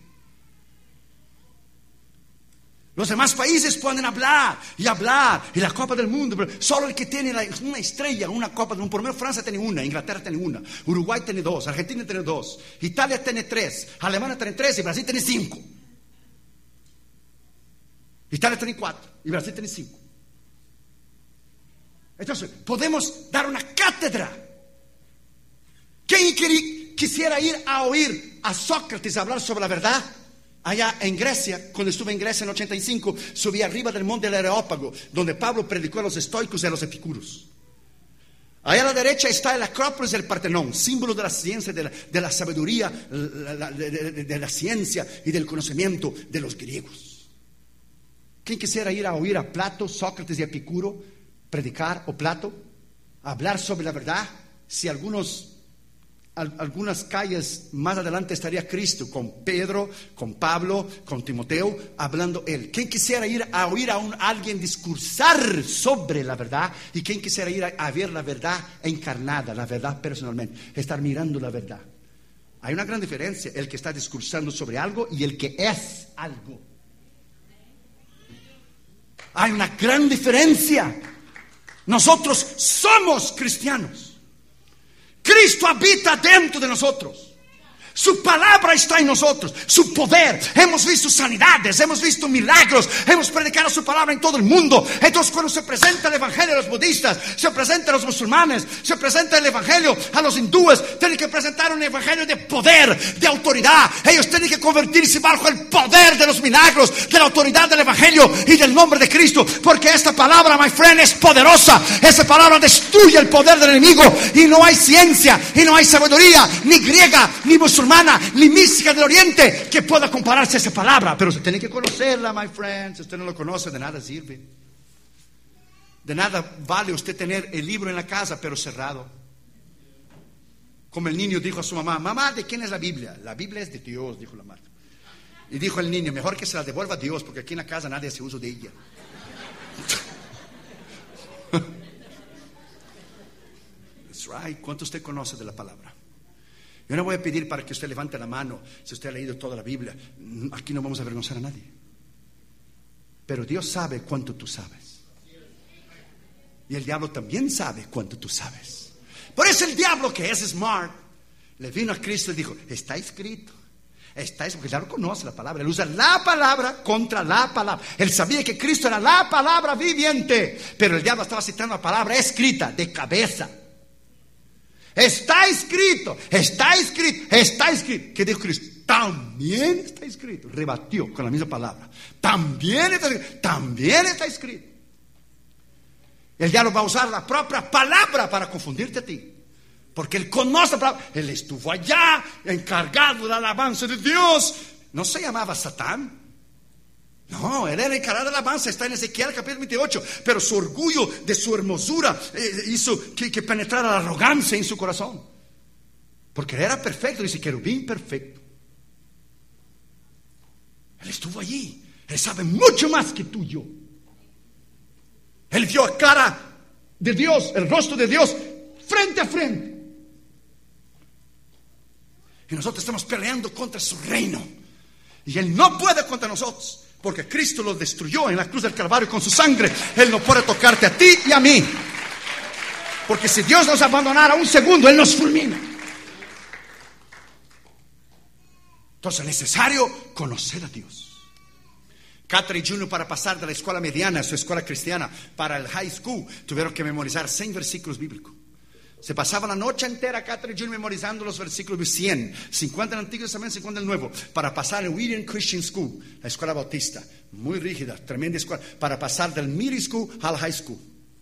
Los demás países pueden hablar y hablar y la Copa del Mundo, pero solo el que tiene la, una estrella, una Copa del Mundo. Por lo menos Francia tiene una, Inglaterra tiene una, Uruguay tiene dos, Argentina tiene dos, Italia tiene tres, Alemania tiene tres y Brasil tiene cinco. Italia tiene cuatro y Brasil tiene cinco. Entonces podemos dar una cátedra ¿Quién quería, quisiera ir a oír a Sócrates hablar sobre la verdad? Allá en Grecia, cuando estuve en Grecia en ochenta y cinco, subí arriba del monte del Areópago, donde Pablo predicó a los estoicos y a los epicúreos. Allá a la derecha está el Acrópolis del Partenón, símbolo de la ciencia, de la, de la sabiduría, la, la, de, de, de la ciencia y del conocimiento de los griegos. ¿Quién quisiera ir a oír a Plato, Sócrates y Epicuro predicar, o Plato, hablar sobre la verdad? Si algunos... algunas calles más adelante estaría Cristo con Pedro, con Pablo, con Timoteo, hablando él. ¿Quién quisiera ir a oír a un, alguien discursar sobre la verdad? ¿Y quién quisiera ir a, a ver la verdad encarnada, la verdad personalmente, estar mirando la verdad? Hay una gran diferencia, el que está discursando sobre algo y el que es algo. Hay una gran diferencia. Nosotros somos cristianos. Cristo habita dentro de nosotros. Su palabra está en nosotros, su poder. Hemos visto sanidades, hemos visto milagros, hemos predicado su palabra en todo el mundo. Entonces, cuando se presenta el evangelio a los budistas, se presenta a los musulmanes, se presenta el evangelio a los hindúes, tienen que presentar un evangelio de poder, de autoridad. Ellos tienen que convertirse bajo el poder de los milagros, de la autoridad del evangelio y del nombre de Cristo, porque esta palabra, my friend, es poderosa. Esa palabra destruye el poder del enemigo, y no hay ciencia, y no hay sabiduría, ni griega, ni musulmana, ni mística del oriente, que pueda compararse a esa palabra. Pero usted tiene que conocerla, my friend. Si usted no lo conoce, de nada sirve. De nada vale usted tener el libro en la casa, pero cerrado. Como el niño dijo a su mamá: mamá, ¿de quién es la Biblia? La Biblia es de Dios, dijo la madre. Y dijo el niño: mejor que se la devuelva a Dios, porque aquí en la casa nadie hace uso de ella. That's right. ¿Cuánto usted conoce de la palabra? Yo no voy a pedir para que usted levante la mano si usted ha leído toda la Biblia. Aquí no vamos a avergonzar a nadie. Pero Dios sabe cuánto tú sabes. Y el diablo también sabe cuánto tú sabes. Por eso el diablo, que es smart, le vino a Cristo y dijo: está escrito. Está escrito. Porque el diablo conoce la palabra. Él usa la palabra contra la palabra. Él sabía que Cristo era la palabra viviente. Pero el diablo estaba citando la palabra escrita, de cabeza. Está escrito, está escrito, está escrito. ¿Qué dijo Cristo? También está escrito. Rebatió con la misma palabra. También está escrito. También está escrito. El diablo va a usar la propia palabra para confundirte a ti, porque él conoce la palabra. Él estuvo allá encargado de la alabanza de Dios. No se llamaba Satán. No, él era encargado de la alabanza. Está en Ezequiel capítulo veintiocho. Pero su orgullo de su hermosura eh, hizo que, que penetrara la arrogancia en su corazón, porque él era perfecto. Dice: querubín perfecto. Él estuvo allí. Él sabe mucho más que tú y yo. Él vio la cara de Dios, el rostro de Dios, frente a frente. Y nosotros estamos peleando contra su reino, y él no puede contra nosotros, porque Cristo lo destruyó en la cruz del Calvario con su sangre. Él no puede tocarte a ti y a mí, porque si Dios nos abandonara un segundo, él nos fulmina. Entonces es necesario conocer a Dios. Catherine Junior, para pasar de la escuela mediana a su escuela cristiana, para el high school, tuvieron que memorizar cien versículos bíblicos. Se pasaba la noche entera Catherine Junior memorizando los versículos cien, cincuenta en el Antiguo Testamento, cincuenta en el Nuevo, para pasar el William Christian School, la escuela bautista, muy rígida, tremenda escuela, para pasar del middle school al high school.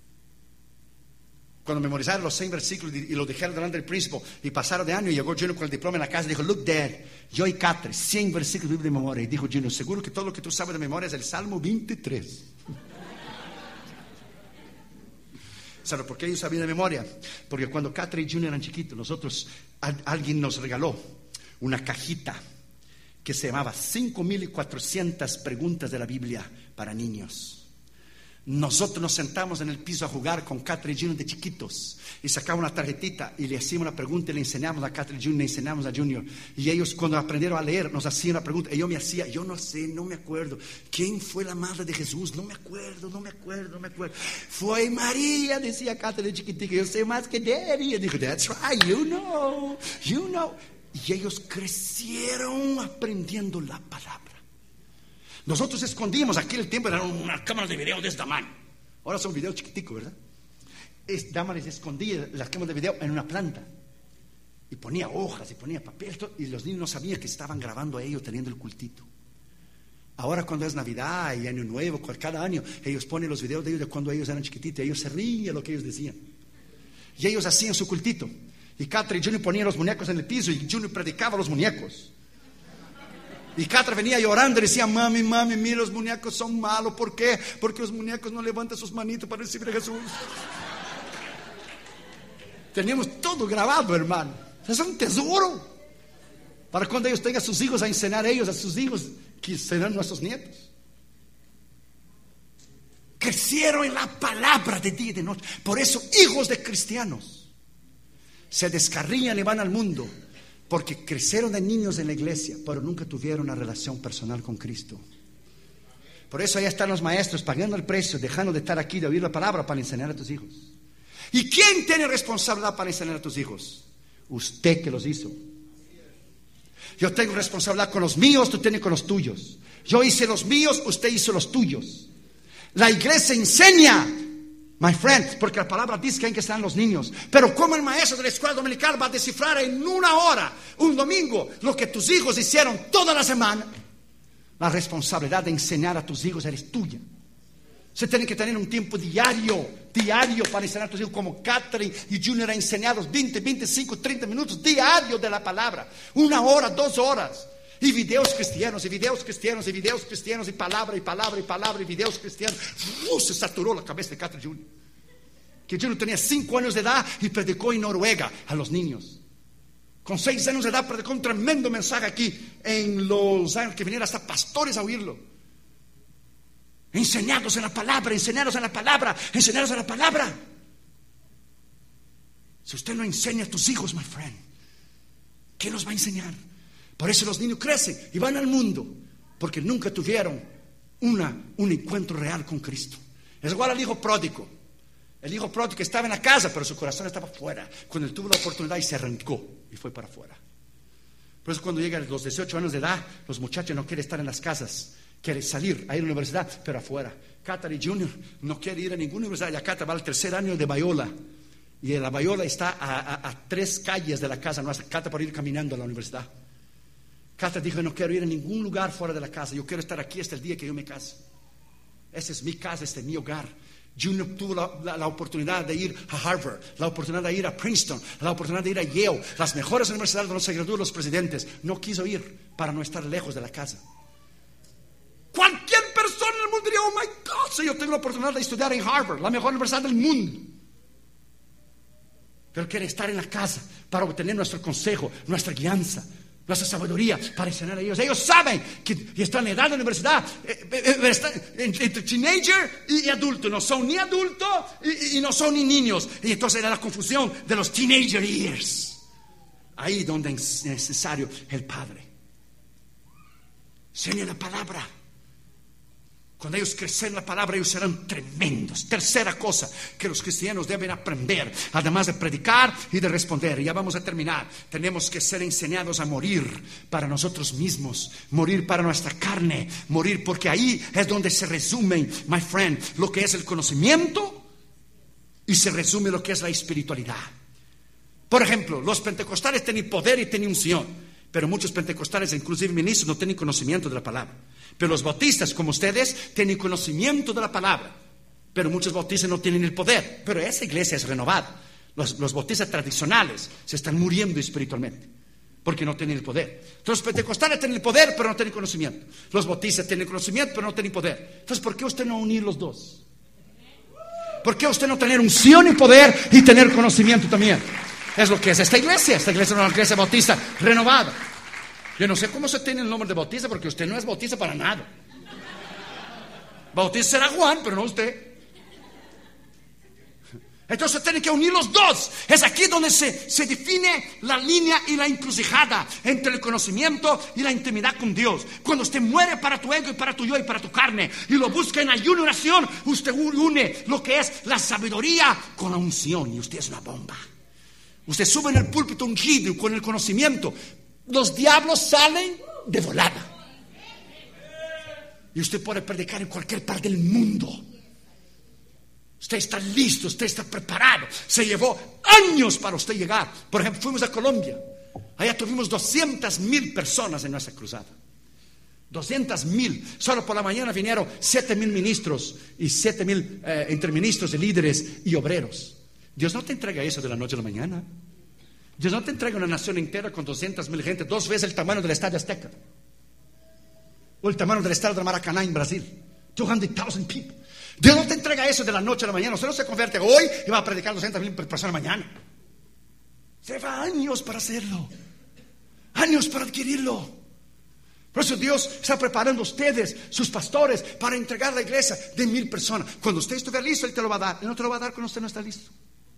Cuando memorizaron los cien versículos y lo dijeron delante del príncipe y pasaron de año, y llegó Junior con el diploma en la casa y dijo: look dad, yo y Catherine, cien versículos de memoria. Y dijo Junior: seguro que todo lo que tú sabes de memoria es el Salmo veintitrés. ¿Sabe por qué yo sabía de memoria? Porque cuando Catherine y Junior eran chiquitos, nosotros, a, alguien nos regaló una cajita que se llamaba cinco mil cuatrocientas preguntas de la Biblia para niños. Nosotros nos sentamos en el piso a jugar con Catherine Junior de chiquitos y sacamos una tarjetita y le hacíamos una pregunta y le enseñamos a Catherine Junior, le enseñamos a Junior, y ellos, cuando aprendieron a leer, nos hacían una pregunta y yo me hacía: yo no sé, no me acuerdo quién fue la madre de Jesús, no me acuerdo, no me acuerdo, no me acuerdo. Fue María, decía Catherine chiquitica. Yo sé más que Daddy. Y dijo: that's right, you know, you know. Y ellos crecieron aprendiendo la palabra. Nosotros escondimos, aquí el tiempo era una cámara de video de este tamaño. Ahora son videos chiquiticos, ¿verdad? Es, Damaris escondía las cámaras de video en una planta. Y ponía hojas y ponía papel, y los niños no sabían que estaban grabando a ellos teniendo el cultito. Ahora cuando es Navidad y Año Nuevo, cada año, ellos ponen los videos de ellos de cuando ellos eran chiquititos. Ellos se ríen de lo que ellos decían. Y ellos hacían su cultito. Y Catra y Junior ponían los muñecos en el piso y Junior predicaba a los muñecos. Y Catra venía llorando y decía: mami, mami, mira, los muñecos son malos. ¿Por qué? Porque los muñecos no levantan sus manitos para recibir a Jesús. Teníamos todo grabado, hermano. Es un tesoro para cuando ellos tengan a sus hijos, a enseñar a ellos, a sus hijos, que serán nuestros nietos. Crecieron en la palabra de día y de noche. Por eso hijos de cristianos se descarrían y van al mundo, porque crecieron de niños en la iglesia, pero nunca tuvieron una relación personal con Cristo. Por eso allá están los maestros pagando el precio, dejando de estar aquí, de oír la palabra para enseñar a tus hijos. ¿Y quién tiene responsabilidad para enseñar a tus hijos? Usted que los hizo. Yo tengo responsabilidad con los míos, tú tienes con los tuyos. Yo hice los míos, usted hizo los tuyos. La iglesia enseña, my friend, porque la palabra dice que hay que estar los niños. Pero como el maestro de la escuela dominical va a descifrar en una hora, un domingo, lo que tus hijos hicieron toda la semana, la responsabilidad de enseñar a tus hijos eres tuya. Usted tiene que tener un tiempo diario, diario para enseñar a tus hijos, como Catherine y Junior han enseñado veinte, veinticinco, treinta minutos diario de la palabra. Una hora, dos horas. Y videos cristianos, y videos cristianos, y videos cristianos, y palabra, y palabra, y palabra, y videos cristianos. Uh, se saturó la cabeza de Catherine Junior. Que Junior tenía cinco años de edad y predicó en Noruega a los niños. Con seis años de edad predicó un tremendo mensaje aquí en los años que vinieron hasta pastores a oírlo. Enseñados en la palabra, enseñados en la palabra, enseñados en la palabra. Si usted no enseña a tus hijos, my friend, ¿qué los va a enseñar? Por eso los niños crecen y van al mundo, porque nunca tuvieron una, un encuentro real con Cristo. Es igual al hijo pródigo. El hijo pródigo estaba en la casa, pero su corazón estaba fuera. Cuando él tuvo la oportunidad y se arrancó y fue para afuera. Por eso cuando llegan los dieciocho años de edad, los muchachos no quieren estar en las casas. Quiere salir a ir a la universidad, pero afuera. Catherine Junior no quiere ir a ninguna universidad. Ya Cata va al tercer año de Bayola. Y la Bayola está a, a, a tres calles de la casa nuestra. Cata por ir caminando a la universidad. Cata dijo: no quiero ir a ningún lugar fuera de la casa. Yo quiero estar aquí hasta el día que yo me case. Esa es mi casa, este es mi hogar. Junior tuvo la, la, la oportunidad de ir a Harvard, la oportunidad de ir a Princeton, la oportunidad de ir a Yale, las mejores universidades donde se gradúan los presidentes. No quiso ir para no estar lejos de la casa. Cualquier persona en el mundo diría: oh my God, si yo tengo la oportunidad de estudiar en Harvard, la mejor universidad del mundo. Pero quiere estar en la casa para obtener nuestro consejo, nuestra guianza, nuestra sabiduría, para enseñar a ellos. Ellos saben que están en edad de universidad, eh, eh, están entre teenager y, y adulto. No son ni adultos y, y no son ni niños. Y entonces era la confusión de los teenager years. Ahí donde es necesario el Padre. Enseña la palabra. Cuando ellos crecen en la palabra, ellos serán tremendos. Tercera cosa que los cristianos deben aprender, además de predicar y de responder, y ya vamos a terminar, tenemos que ser enseñados a morir para nosotros mismos, morir para nuestra carne, morir, porque ahí es donde se resume, my friend, lo que es el conocimiento y se resume lo que es la espiritualidad. Por ejemplo, los pentecostales tienen poder y tienen unción, pero muchos pentecostales, inclusive ministros, no tienen conocimiento de la palabra. Pero los bautistas, como ustedes, tienen conocimiento de la palabra. Pero muchos bautistas no tienen el poder. Pero esa iglesia es renovada. Los, los bautistas tradicionales se están muriendo espiritualmente porque no tienen el poder. Entonces, los pentecostales tienen el poder, pero no tienen conocimiento. Los bautistas tienen conocimiento, pero no tienen poder. Entonces, ¿por qué usted no unir los dos? ¿Por qué usted no tener unción y poder y tener conocimiento también? Es lo que es esta iglesia. Esta iglesia es una iglesia bautista renovada. Yo no sé cómo se tiene el nombre de bautista, porque usted no es bautista para nada. Bautista será Juan, pero no usted. Entonces tiene que unir los dos. Es aquí donde se, se define la línea y la encrucijada entre el conocimiento y la intimidad con Dios. Cuando usted muere para tu ego y para tu yo y para tu carne y lo busca en ayuno y oración, usted une lo que es la sabiduría con la unción, y usted es una bomba. Usted sube en el púlpito ungido con el conocimiento. Los diablos salen de volada. Y usted puede predicar en cualquier parte del mundo. Usted está listo, usted está preparado. Se llevó años para usted llegar. Por ejemplo, fuimos a Colombia. Allá tuvimos doscientas mil personas en nuestra cruzada. doscientas mil. Solo por la mañana vinieron siete mil ministros y siete mil eh, interministros y líderes y obreros. Dios no te entrega eso de la noche a la mañana. Dios no te entrega una nación entera con doscientas mil gente, dos veces el tamaño del Estadio Azteca o el tamaño del Estadio de Maracaná en Brasil. doscientas mil people. Dios no te entrega eso de la noche a la mañana. Usted no se convierte hoy y va a predicar doscientas mil personas mañana. Se va años para hacerlo, años para adquirirlo. Por eso Dios está preparando a ustedes, sus pastores, para entregar la iglesia de mil personas. Cuando usted esté listo, Él te lo va a dar. Él no te lo va a dar cuando usted no está listo.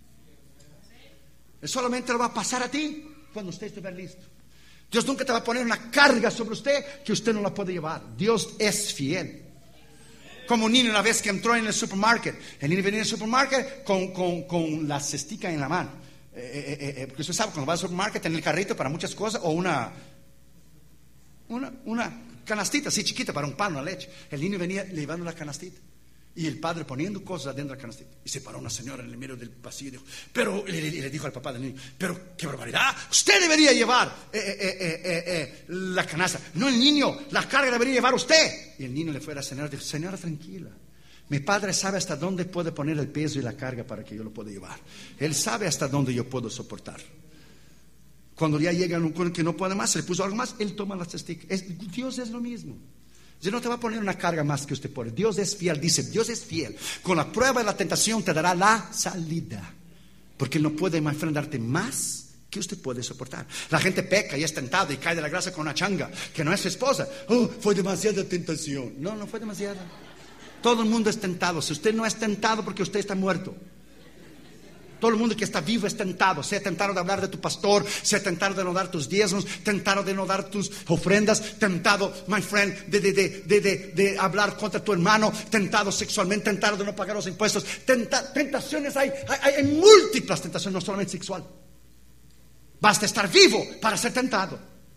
Él solamente lo va a pasar a ti cuando usted esté listo. Dios nunca te va a poner una carga sobre usted que usted no la puede llevar. Dios es fiel. Como un niño una vez que entró en el supermercado. El niño venía en el supermercado con, con, con la cestica en la mano. Eh, eh, eh, porque usted sabe, cuando va al supermercado, tiene el carrito para muchas cosas o una... Una, una canastita así chiquita para un pan, una leche. El niño venía llevando la canastita y el padre poniendo cosas adentro de la canastita. Y se paró una señora en el medio del pasillo y dijo, pero, y le, y le dijo al papá del niño, pero qué barbaridad, usted debería llevar eh, eh, eh, eh, eh, la canasta, no el niño, la carga debería llevar usted. Y el niño le fue a la señora y dijo, señora, tranquila, mi padre sabe hasta dónde puede poner el peso y la carga para que yo lo pueda llevar. Él sabe hasta dónde yo puedo soportar. Cuando ya llega un que no puede más, se le puso algo más, Él toma las testículas. Dios es lo mismo. Dios no te va a poner una carga más que usted puede. Dios es fiel, dice, Dios es fiel. Con la prueba y la tentación te dará la salida. Porque Él no puede enfrentarte más que usted puede soportar. La gente peca y es tentada y cae de la gracia con una changa que no es su esposa. Oh, fue demasiada tentación. No, no fue demasiada. Todo el mundo es tentado. Si usted no es tentado, porque usted está muerto. Todo el mundo que está vivo es tentado. Sea tentado de hablar de tu pastor, sea tentado de no dar tus diezmos, tentado de no dar tus ofrendas, tentado, my friend, de, de, de, de, de, de hablar contra tu hermano, tentado sexualmente, tentado de no pagar los impuestos. Tenta, tentaciones hay, hay, hay múltiples tentaciones, no solamente sexual. Basta estar vivo para ser tentado.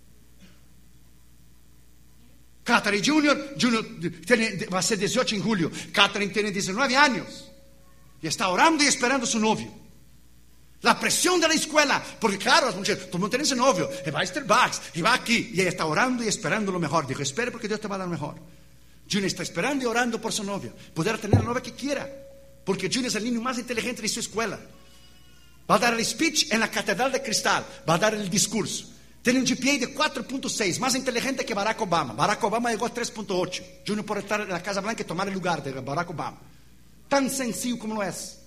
Catherine Junior, Junior tiene, va a ser dieciocho en julio. Catherine tiene diecinueve años y está orando y esperando a su novio. La presión de la escuela, porque claro, las mujeres, todo el mundo tiene ese novio, y va a Starbucks, y va aquí, y ella está orando y esperando lo mejor. Dijo, espere porque Dios te va a dar lo mejor. Junior está esperando y orando por su novia, poder tener la novia que quiera, porque Junior es el niño más inteligente de su escuela. Va a dar el speech en la Catedral de Cristal, va a dar el discurso. Tiene un G P A de cuatro punto seis, más inteligente que Barack Obama. Barack Obama llegó a tres punto ocho. Junior puede estar en la Casa Blanca y tomar el lugar de Barack Obama. Tan sencillo como lo es.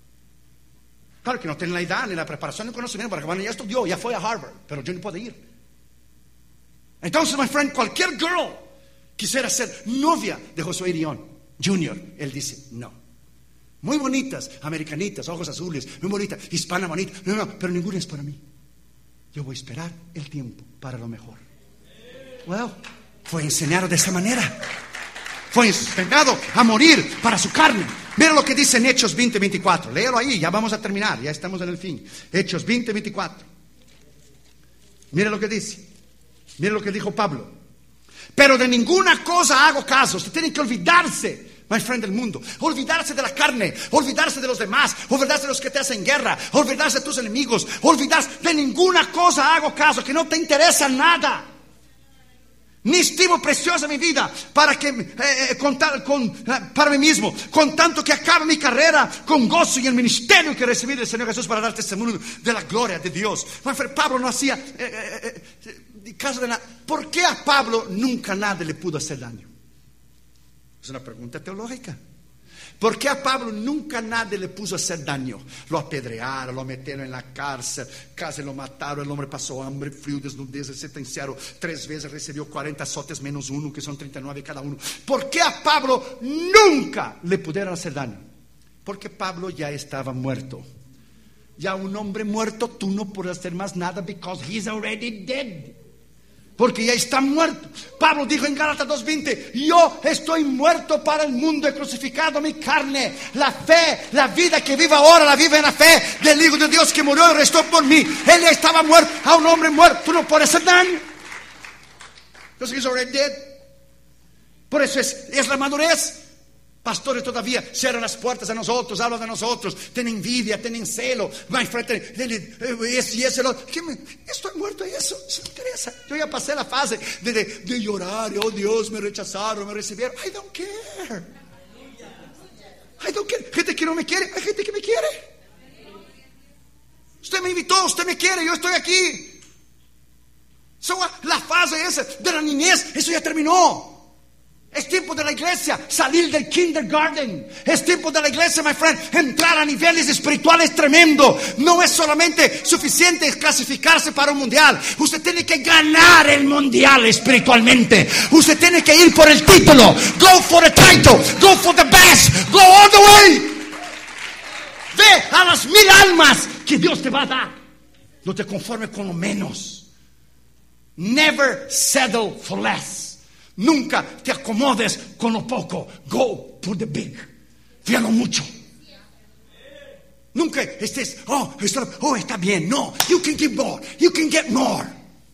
Claro que no tiene la edad ni la preparación ni el conocimiento. Barack Obama ya estudió, ya fue a Harvard, pero Junior puede ir. Entonces, my friend, cualquier girl quisiera ser novia de Josué Irión Junior Él dice, no. Muy bonitas, americanitas, ojos azules, muy bonitas, hispana bonita. No, no, pero ninguna es para mí. Yo voy a esperar el tiempo para lo mejor. Well, fue enseñado de esa manera. Fue enseñado a morir para su carne. Mira lo que dice en Hechos veinte, veinticuatro. Léelo ahí, ya vamos a terminar, ya estamos en el fin. Hechos veinte, veinticuatro. Mira lo que dice. Mira lo que dijo Pablo. Pero de ninguna cosa hago caso. Usted tiene que olvidarse, my friend, del mundo. Olvidarse de la carne, olvidarse de los demás, olvidarse de los que te hacen guerra, olvidarse de tus enemigos, olvidarse de ninguna cosa hago caso, que no te interesa nada. Ni estimo preciosa mi vida para que eh, con, con, eh, para mí mismo, con tanto que acabe mi carrera con gozo y el ministerio que recibí del Señor Jesús para dar testimonio de la gloria de Dios. Pablo no hacía eh, eh, eh, caso de nada. ¿Por qué a Pablo nunca nadie le pudo hacer daño? Es una pregunta teológica. ¿Por qué a Pablo nunca nadie le puso a hacer daño? Lo apedrearon, lo metieron en la cárcel, casi lo mataron, el hombre pasó hambre, frío, desnudez, se sentenciaron tres veces, recibió cuarenta azotes menos uno, que son treinta y nueve cada uno. ¿Por qué a Pablo nunca le pudieron hacer daño? Porque Pablo ya estaba muerto. Ya un hombre muerto, tú no puedes hacer más nada, because he's already dead. Porque ya está muerto. Pablo dijo en Gálatas dos veinte, yo estoy muerto para el mundo, he crucificado mi carne. La fe, la vida que vivo ahora, la vivo en la fe del Hijo de Dios que murió y restó por mí. Él ya estaba muerto. A un hombre muerto tú no puedes hacer daño, because he's already dead. Por eso es, es la madurez. Pastores todavía cierran las puertas a nosotros, hablan de nosotros, tienen envidia, tienen celo, my friend, tienen, eso y eso. ¿Qué me, estoy muerto y eso, eso no interesa. Yo ya pasé la fase de, de, de llorar, oh Dios, me rechazaron, me recibieron. I don't care. I don't care. Gente que no me quiere, hay gente que me quiere. Usted me invitó, usted me quiere, yo estoy aquí. So, la fase esa de la niñez, eso ya terminó. Es tiempo de la iglesia salir del kindergarten. Es tiempo de la iglesia, my friend, entrar a niveles espirituales tremendo. No es solamente suficiente clasificarse para un mundial. Usted tiene que ganar el mundial espiritualmente. Usted tiene que ir por el título. Go for the title. Go for the best. Go all the way. Ve a las mil almas que Dios te va a dar. No te conformes con lo menos. Never settle for less. Nunca te acomodes con lo poco. Go for the big. Ve a lo mucho. Nunca estés, oh, está, oh, está bien. No, you can give more. You can get more.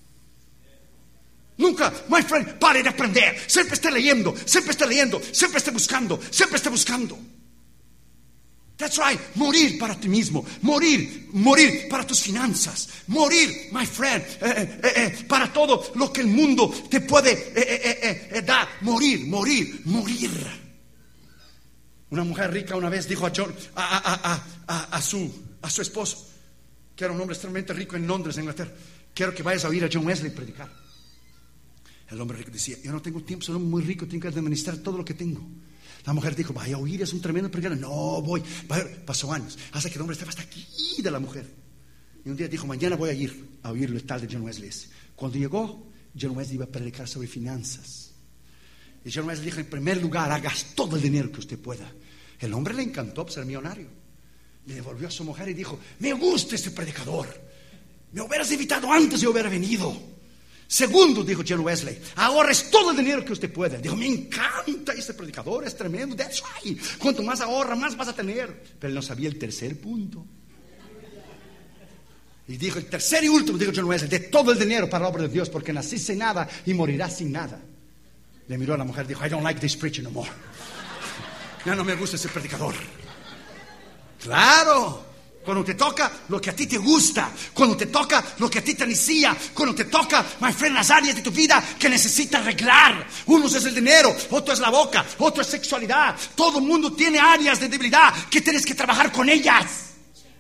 Nunca, my friend, pare de aprender. Siempre esté leyendo, siempre esté leyendo, siempre esté buscando, siempre esté buscando. That's right. Morir para ti mismo. Morir, morir para tus finanzas. Morir, my friend, eh, eh, eh, para todo lo que el mundo te puede eh, eh, eh, eh, dar. Morir, morir, morir. Una mujer rica una vez dijo a John, a, a, a, a, a, su, a su esposo, que era un hombre extremadamente rico en Londres, Inglaterra: quiero que vayas a oír a John Wesley predicar. El hombre rico decía: yo no tengo tiempo, soy muy rico, tengo que administrar todo lo que tengo. La mujer dijo: vaya a oír, es un tremendo predicador. No voy. Pasó años hasta que el hombre estaba hasta aquí de la mujer. Y un día dijo: mañana voy a ir a oír el tal de John Wesley. Cuando llegó, John Wesley iba a predicar sobre finanzas. Y John Wesley dijo: en primer lugar, hagas todo el dinero que usted pueda. El hombre le encantó ser millonario. Le devolvió a su mujer y dijo: me gusta este predicador. Me hubieras invitado antes y hubiera venido. Segundo, dijo John Wesley, ahorres todo el dinero que usted pueda. Dijo: me encanta este predicador, es tremendo. That's right. Cuanto más ahorra, más vas a tener. Pero él no sabía el tercer punto. Y dijo: el tercer y último, dijo John Wesley, de todo el dinero para la obra de Dios, porque nací sin nada y morirás sin nada. Le miró a la mujer y dijo: I don't like this preacher no more. Ya no me gusta ese predicador. Claro. Cuando te toca lo que a ti te gusta, cuando te toca lo que a ti te inicia, cuando te toca, my friend, las áreas de tu vida que necesitas arreglar. Uno es el dinero, otro es la boca, otro es sexualidad. Todo el mundo tiene áreas de debilidad que tienes que trabajar con ellas.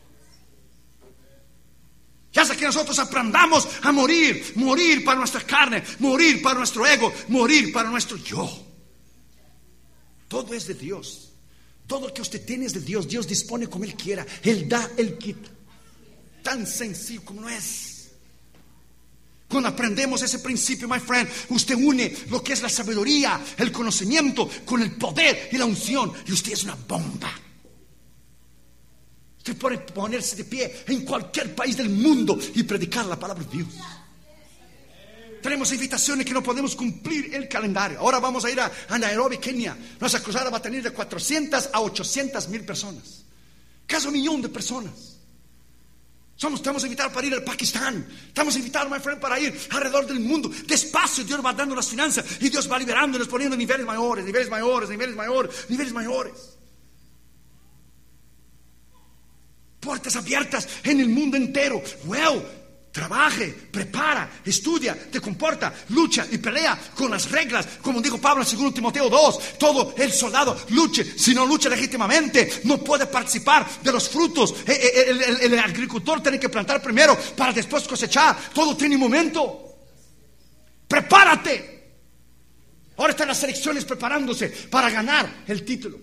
Ya hasta que nosotros aprendamos a morir, morir para nuestra carne, morir para nuestro ego, morir para nuestro yo. Todo es de Dios. Todo lo que usted tiene es de Dios. Dios dispone como Él quiera. Él da, Él quita. Tan sencillo como no es. Cuando aprendemos ese principio, my friend, usted une lo que es la sabiduría, el conocimiento, con el poder y la unción, y usted es una bomba. Usted puede ponerse de pie en cualquier país del mundo y predicar la palabra de Dios. Tenemos invitaciones que no podemos cumplir el calendario. Ahora vamos a ir a, a Nairobi, Kenia. Nuestra cruzada va a tener de cuatrocientas a ochocientas mil personas. Casi un millón de personas. Somos, estamos invitados para ir al Pakistán. Estamos invitados, my friend, para ir alrededor del mundo. Despacio Dios va dando las finanzas y Dios va liberándonos, poniendo niveles mayores, niveles mayores, niveles mayores, niveles mayores. Puertas abiertas en el mundo entero. Wow. Trabaje, prepara, estudia, te comporta, lucha y pelea con las reglas. Como dijo Pablo en segundo Timoteo dos, todo el soldado luche. Si no lucha legítimamente, no puede participar de los frutos. El, el, el, el agricultor tiene que plantar primero para después cosechar. Todo tiene un momento. Prepárate. Ahora están las selecciones preparándose para ganar el título.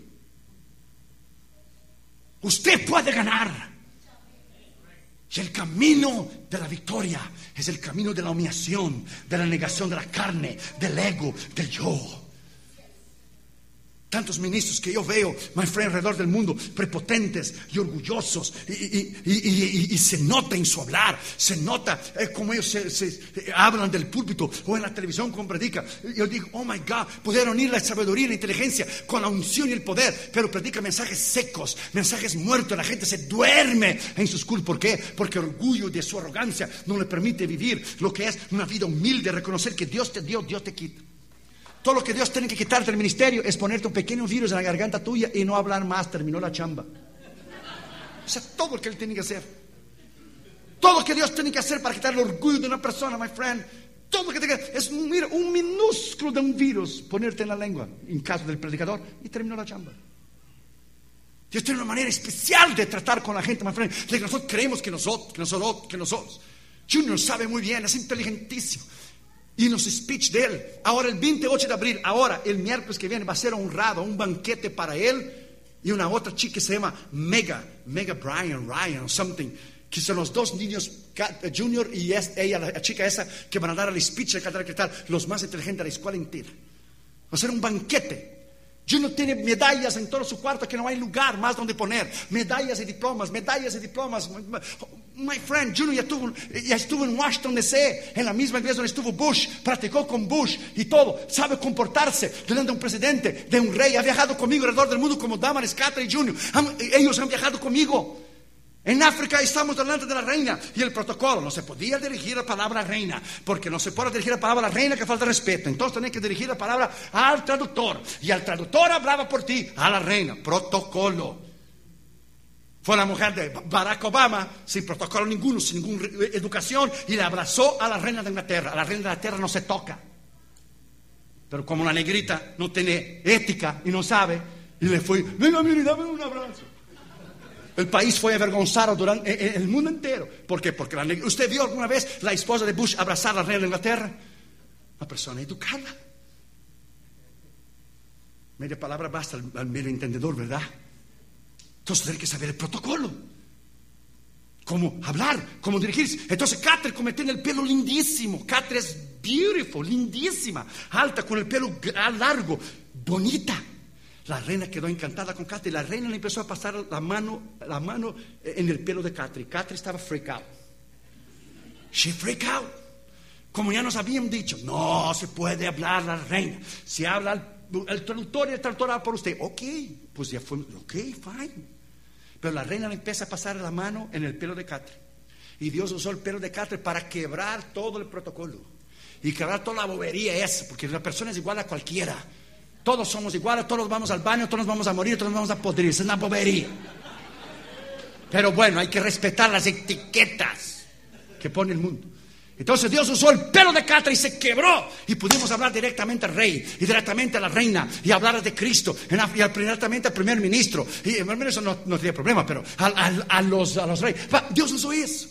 Usted puede ganar. Y el camino de la victoria es el camino de la humillación, de la negación de la carne, del ego, del yo. Tantos ministros que yo veo, my friend, alrededor del mundo, prepotentes y orgullosos, y, y, y, y, y, y se nota en su hablar, se nota eh, como ellos se, se, eh, hablan del púlpito o en la televisión cuando predican. Yo digo: oh my God, pudieron unir la sabiduría y la inteligencia con la unción y el poder, pero predican mensajes secos, mensajes muertos. La gente se duerme en sus cultos. ¿Por qué? Porque el orgullo de su arrogancia no le permite vivir lo que es una vida humilde, reconocer que Dios te dio, Dios te quita. Todo lo que Dios tiene que quitarte del ministerio es ponerte un pequeño virus en la garganta tuya y no hablar más. Terminó la chamba. O sea, todo lo que Él tiene que hacer. Todo lo que Dios tiene que hacer para quitar el orgullo de una persona, my friend. Todo lo que tiene que es mira, un minúsculo de un virus ponerte en la lengua, en caso del predicador, y terminó la chamba. Dios tiene una manera especial de tratar con la gente, my friend. Que nosotros creemos que nosotros, que nosotros, que nosotros. Junior sabe muy bien, es inteligentísimo. Y en los speech de él, ahora el veintiocho de abril, ahora el miércoles que viene va a ser honrado, un banquete para él y una otra chica que se llama Mega, Mega Brian, Ryan o something, que son los dos niños, Junior y es, ella, la chica esa, que van a dar el speech de cantar, que tal, los más inteligentes de la escuela entera. Va a ser un banquete. Junior tiene medallas en todo su cuarto que no hay lugar más donde poner. Medallas y diplomas, medallas y diplomas. My friend, Junior ya, tuvo, ya estuvo en Washington D C, en la misma iglesia donde estuvo Bush. Practicó con Bush y todo. Sabe comportarse delante de un presidente, de un rey. Ha viajado conmigo alrededor del mundo como Damaris, Catherine y Junior. Han, ellos han viajado conmigo. En África estamos delante de la reina y el protocolo, no se podía dirigir la palabra reina, porque no se puede dirigir la palabra reina que falta respeto. Entonces tenés que dirigir la palabra al traductor, y el traductor hablaba por ti, a la reina. Protocolo. Fue la mujer de Barack Obama, sin protocolo ninguno, sin ninguna educación, y le abrazó a la reina de Inglaterra. A la reina de Inglaterra no se toca, pero como la negrita no tiene ética y no sabe, y le fue, venga, mire, dame un abrazo. El país fue avergonzado durante en el mundo entero. ¿Por qué? Porque la, usted vio alguna vez la esposa de Bush abrazar a la reina de Inglaterra. Una persona educada. Media palabra basta al, al medio entendedor, ¿verdad? Entonces tiene que saber el protocolo. Cómo hablar, cómo dirigirse. Entonces Catherine, como tiene el pelo lindísimo. Catherine es beautiful, lindísima, alta, con el pelo largo, bonita. La reina quedó encantada con Catherine. La reina le empezó a pasar la mano, la mano en el pelo de Catherine. Catherine estaba freak out. She freak out. Como ya nos habían dicho, no se puede hablar la reina. Si habla el, el traductor y el traductor habla por usted. Ok, pues ya fue, ok, fine. Pero la reina le empieza a pasar la mano en el pelo de Catherine. Y Dios usó el pelo de Catherine para quebrar todo el protocolo. Y quebrar toda la bobería esa, porque la persona es igual a cualquiera. Todos somos iguales, todos vamos al baño, todos vamos a morir, todos vamos a podrir. Es una bobería. Pero bueno, hay que respetar las etiquetas que pone el mundo. Entonces Dios usó el pelo de Catherine y se quebró. Y pudimos hablar directamente al rey y directamente a la reina y hablar de Cristo y directamente al primer ministro. Y al menos eso no, no tenía problema, pero a, a, a, los, a los reyes. Dios usó eso.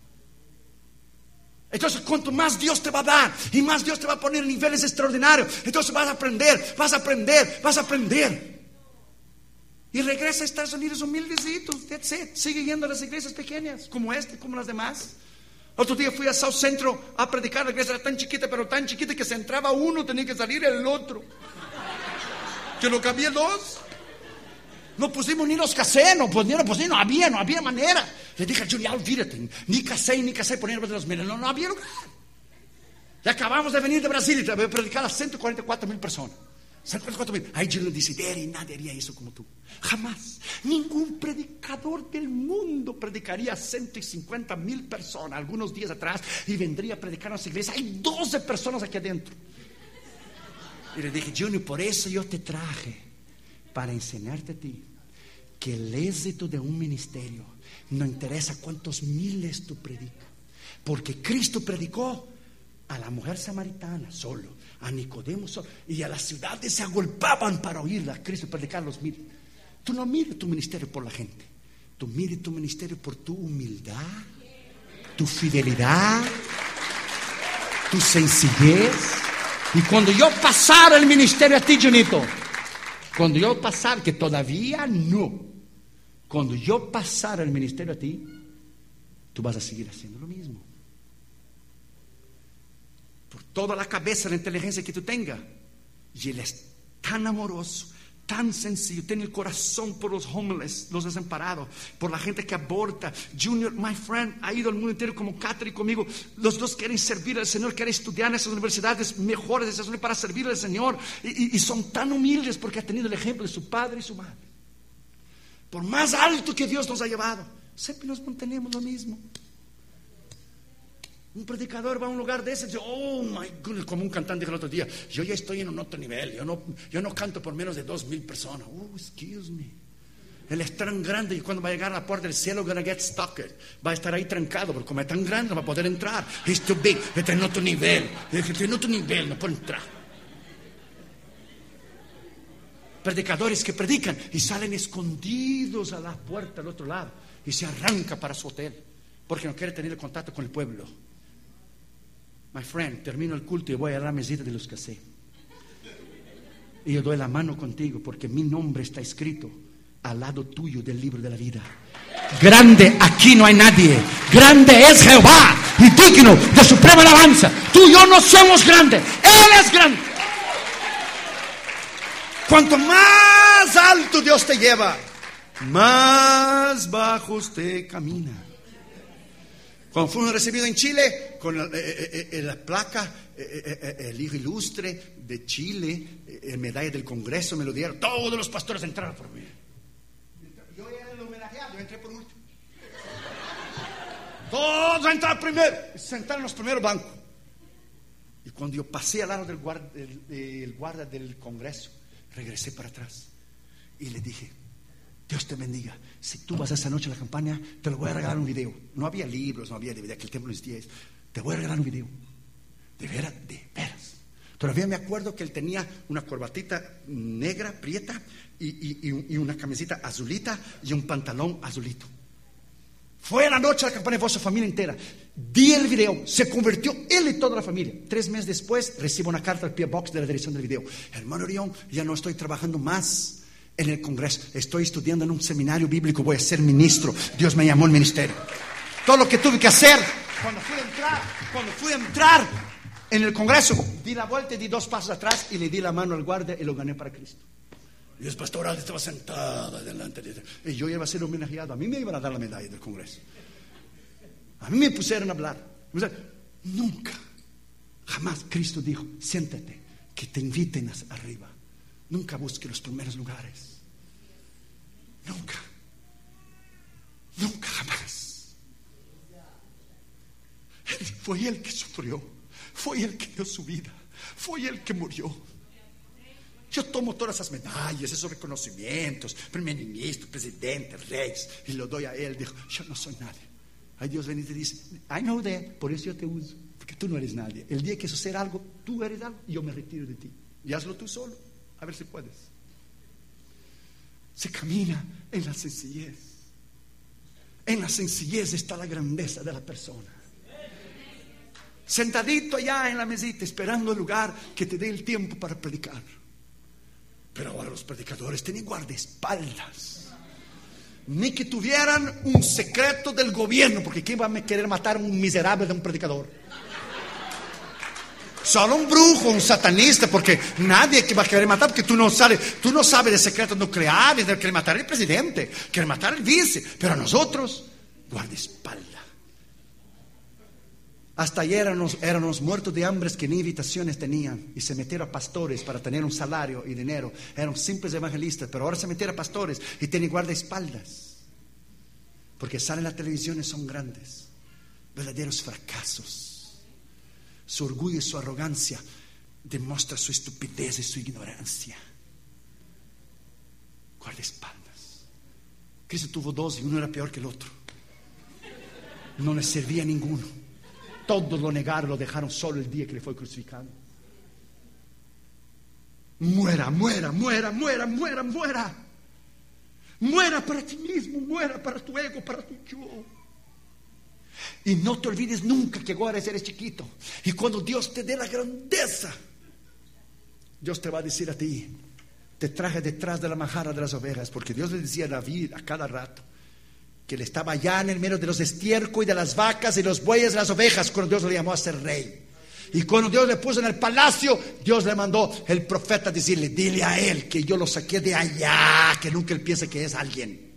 Entonces cuanto más Dios te va a dar y más Dios te va a poner en niveles extraordinarios, entonces vas a aprender, vas a aprender, vas a aprender. Y regresa a Estados Unidos humildecito. That's it. Sigue yendo a las iglesias pequeñas como este, como las demás. Otro día fui a South Central a predicar. La iglesia era tan chiquita, pero tan chiquita que se entraba uno, tenía que salir el otro, que no cabía dos. No pusimos ni los casé, no, pues, no, pues, no había, no había manera. Le dije a Julia, olvídate, ni casé, ni casé, poner de los medios, no, no había lugar. Y acabamos de venir de Brasil y predicar a ciento cuarenta y cuatro mil personas. ciento cuarenta y cuatro mil. Ahí Julia dice, Derry, nadie haría eso como tú. Jamás. Ningún predicador del mundo predicaría a ciento cincuenta mil personas algunos días atrás y vendría a predicar a nuestra iglesia. Hay doce personas aquí adentro. Y le dije, Junior, por eso yo te traje, para enseñarte a ti que el éxito de un ministerio no interesa cuántos miles tú predicas, porque Cristo predicó a la mujer samaritana solo, a Nicodemo solo, y a las ciudades se agolpaban para oírla a Cristo predicar a los miles. Tú no mires tu ministerio por la gente, tú mires tu ministerio por tu humildad, tu fidelidad, tu sencillez. Y cuando yo pasara el ministerio a ti, Junito, cuando yo pasara, que todavía no, cuando yo pasara el ministerio a ti, tú vas a seguir haciendo lo mismo. Por toda la cabeza, la inteligencia que tú tengas. Y Él es tan amoroso, tan sencillo, tiene el corazón por los homeless, los desamparados, por la gente que aborta. Junior, my friend, ha ido al mundo entero como Catherine conmigo. Los dos quieren servir al Señor, quieren estudiar en esas universidades mejores de Estados Unidos para servir al Señor. Y, y, y son tan humildes porque ha tenido el ejemplo de su padre y su madre. Por más alto que Dios nos ha llevado, siempre nos mantenemos lo mismo. Un predicador va a un lugar de ese y dice, oh my goodness, como un cantante dijo el otro día, yo ya estoy en un otro nivel, yo no, yo no canto por menos de dos mil personas. Oh, excuse me. Él es tan grande y cuando va a llegar a la puerta del cielo, gonna get stuck. Va a estar ahí trancado, porque como es tan grande no va a poder entrar. He's too big, está en otro nivel. Está en otro nivel, no puede entrar. Predicadores que predican y salen escondidos a la puerta del otro lado y se arranca para su hotel porque no quiere tener contacto con el pueblo. My friend, termino el culto y voy a la mesita de los casé. Y yo doy la mano contigo porque mi nombre está escrito al lado tuyo del libro de la vida. Grande aquí no hay nadie. Grande es Jehová y digno de suprema alabanza. Tú y yo no somos grandes, Él es grande. Cuanto más alto Dios te lleva, más bajo usted camina. Cuando fuimos recibidos en Chile, con la, eh, eh, la placa, eh, eh, el hijo ilustre de Chile, eh, medalla del Congreso, me lo dieron. Todos los pastores entraron por mí. Yo era el homenajeado, yo entré por último. Todos entraron primero, sentaron en los primeros bancos. Y cuando yo pasé al lado del guarda del, del, guarda del Congreso, regresé para atrás y le dije, Dios te bendiga, si tú vas esta noche a la campaña, te lo voy a regalar un video. No había libros, no había D V D, aquel tiempo no existía eso. Te voy a regalar un video. De veras, de veras. Todavía me acuerdo que él tenía una corbatita negra, prieta, y, y, y una camiseta azulita y un pantalón azulito. Fue a la noche a la campaña de su familia entera. Di el video, se convirtió él y toda la familia. Tres meses después recibo una carta al P O Box de la dirección del video. Hermano Orión, ya no estoy trabajando más en el Congreso, estoy estudiando en un seminario bíblico, voy a ser ministro. Dios me llamó al ministerio. Todo lo que tuve que hacer cuando fui a entrar, cuando fui a entrar en el Congreso, di la vuelta y di dos pasos atrás y le di la mano al guardia y lo gané para Cristo. Y el pastoral estaba sentada delante de él. Y yo iba a ser homenajeado. A mí me iban a dar la medalla del Congreso. A mí me pusieron a hablar. Nunca, jamás Cristo dijo, siéntate, que te inviten arriba. Nunca busque los primeros lugares. Nunca. Nunca, jamás. Él, fue Él que sufrió. Fue Él que dio su vida. Fue Él que murió. Yo tomo todas esas medallas, esos reconocimientos, primer ministro, presidente, reyes, y lo doy a Él. Dijo, yo no soy nadie. Ahí Dios viene y te dice, I know that, por eso yo te uso, porque tú no eres nadie. El día que suceda algo, tú eres algo, y yo me retiro de ti. Y hazlo tú solo, a ver si puedes. Se camina en la sencillez. En la sencillez está la grandeza de la persona. Sentadito allá en la mesita, esperando el lugar que te dé el tiempo para predicar. Pero ahora los predicadores tienen guardaespaldas. Ni que tuvieran un secreto del gobierno, porque ¿quién va a querer matar a un miserable de un predicador? Solo un brujo, un satanista, porque nadie que va a querer matar, porque tú no sabes, tú no sabes de secretos nucleares, de querer matar al presidente, querer matar al vice, pero a nosotros, guardaespaldas. Hasta ayer éramos, éramos muertos de hambre que ni invitaciones tenían y se metieron a pastores para tener un salario y dinero. Eran simples evangelistas, pero ahora se metieron a pastores y tienen guardaespaldas. Porque salen en la televisión y son grandes, verdaderos fracasos. Su orgullo y su arrogancia demuestra su estupidez y su ignorancia. Guardaespaldas. Cristo tuvo dos y uno era peor que el otro. No le servía a ninguno. Todos lo negaron, lo dejaron solo el día que le fue crucificado. Muera, muera, muera, muera, muera, muera. Muera para ti mismo, muera para tu ego, para tu yo. Y no te olvides nunca que ahora eres chiquito. Y cuando Dios te dé la grandeza, Dios te va a decir a ti, te traje detrás de la majada de las ovejas. Porque Dios le decía a David a cada rato que él estaba allá en el medio de los estiércoles y de las vacas y los bueyes y las ovejas cuando Dios le llamó a ser rey. Y cuando Dios le puso en el palacio, Dios le mandó el profeta a decirle, dile a él que yo lo saqué de allá, que nunca él piense que es alguien.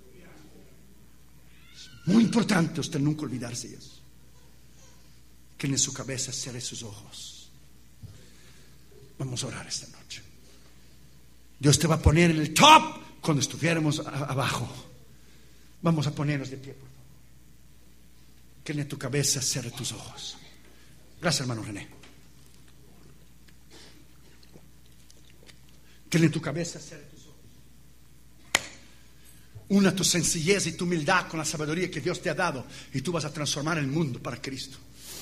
Es muy importante usted nunca olvidarse de eso. Que en su cabeza cierre sus ojos. Vamos a orar esta noche. Dios te va a poner en el top cuando estuviéramos a- abajo. Vamos a ponernos de pie, por favor. Que en tu cabeza cierre tus ojos. Gracias, hermano René. Que en tu cabeza cierre tus ojos. Una tu sencillez y tu humildad con la sabiduría que Dios te ha dado, y tú vas a transformar el mundo para Cristo.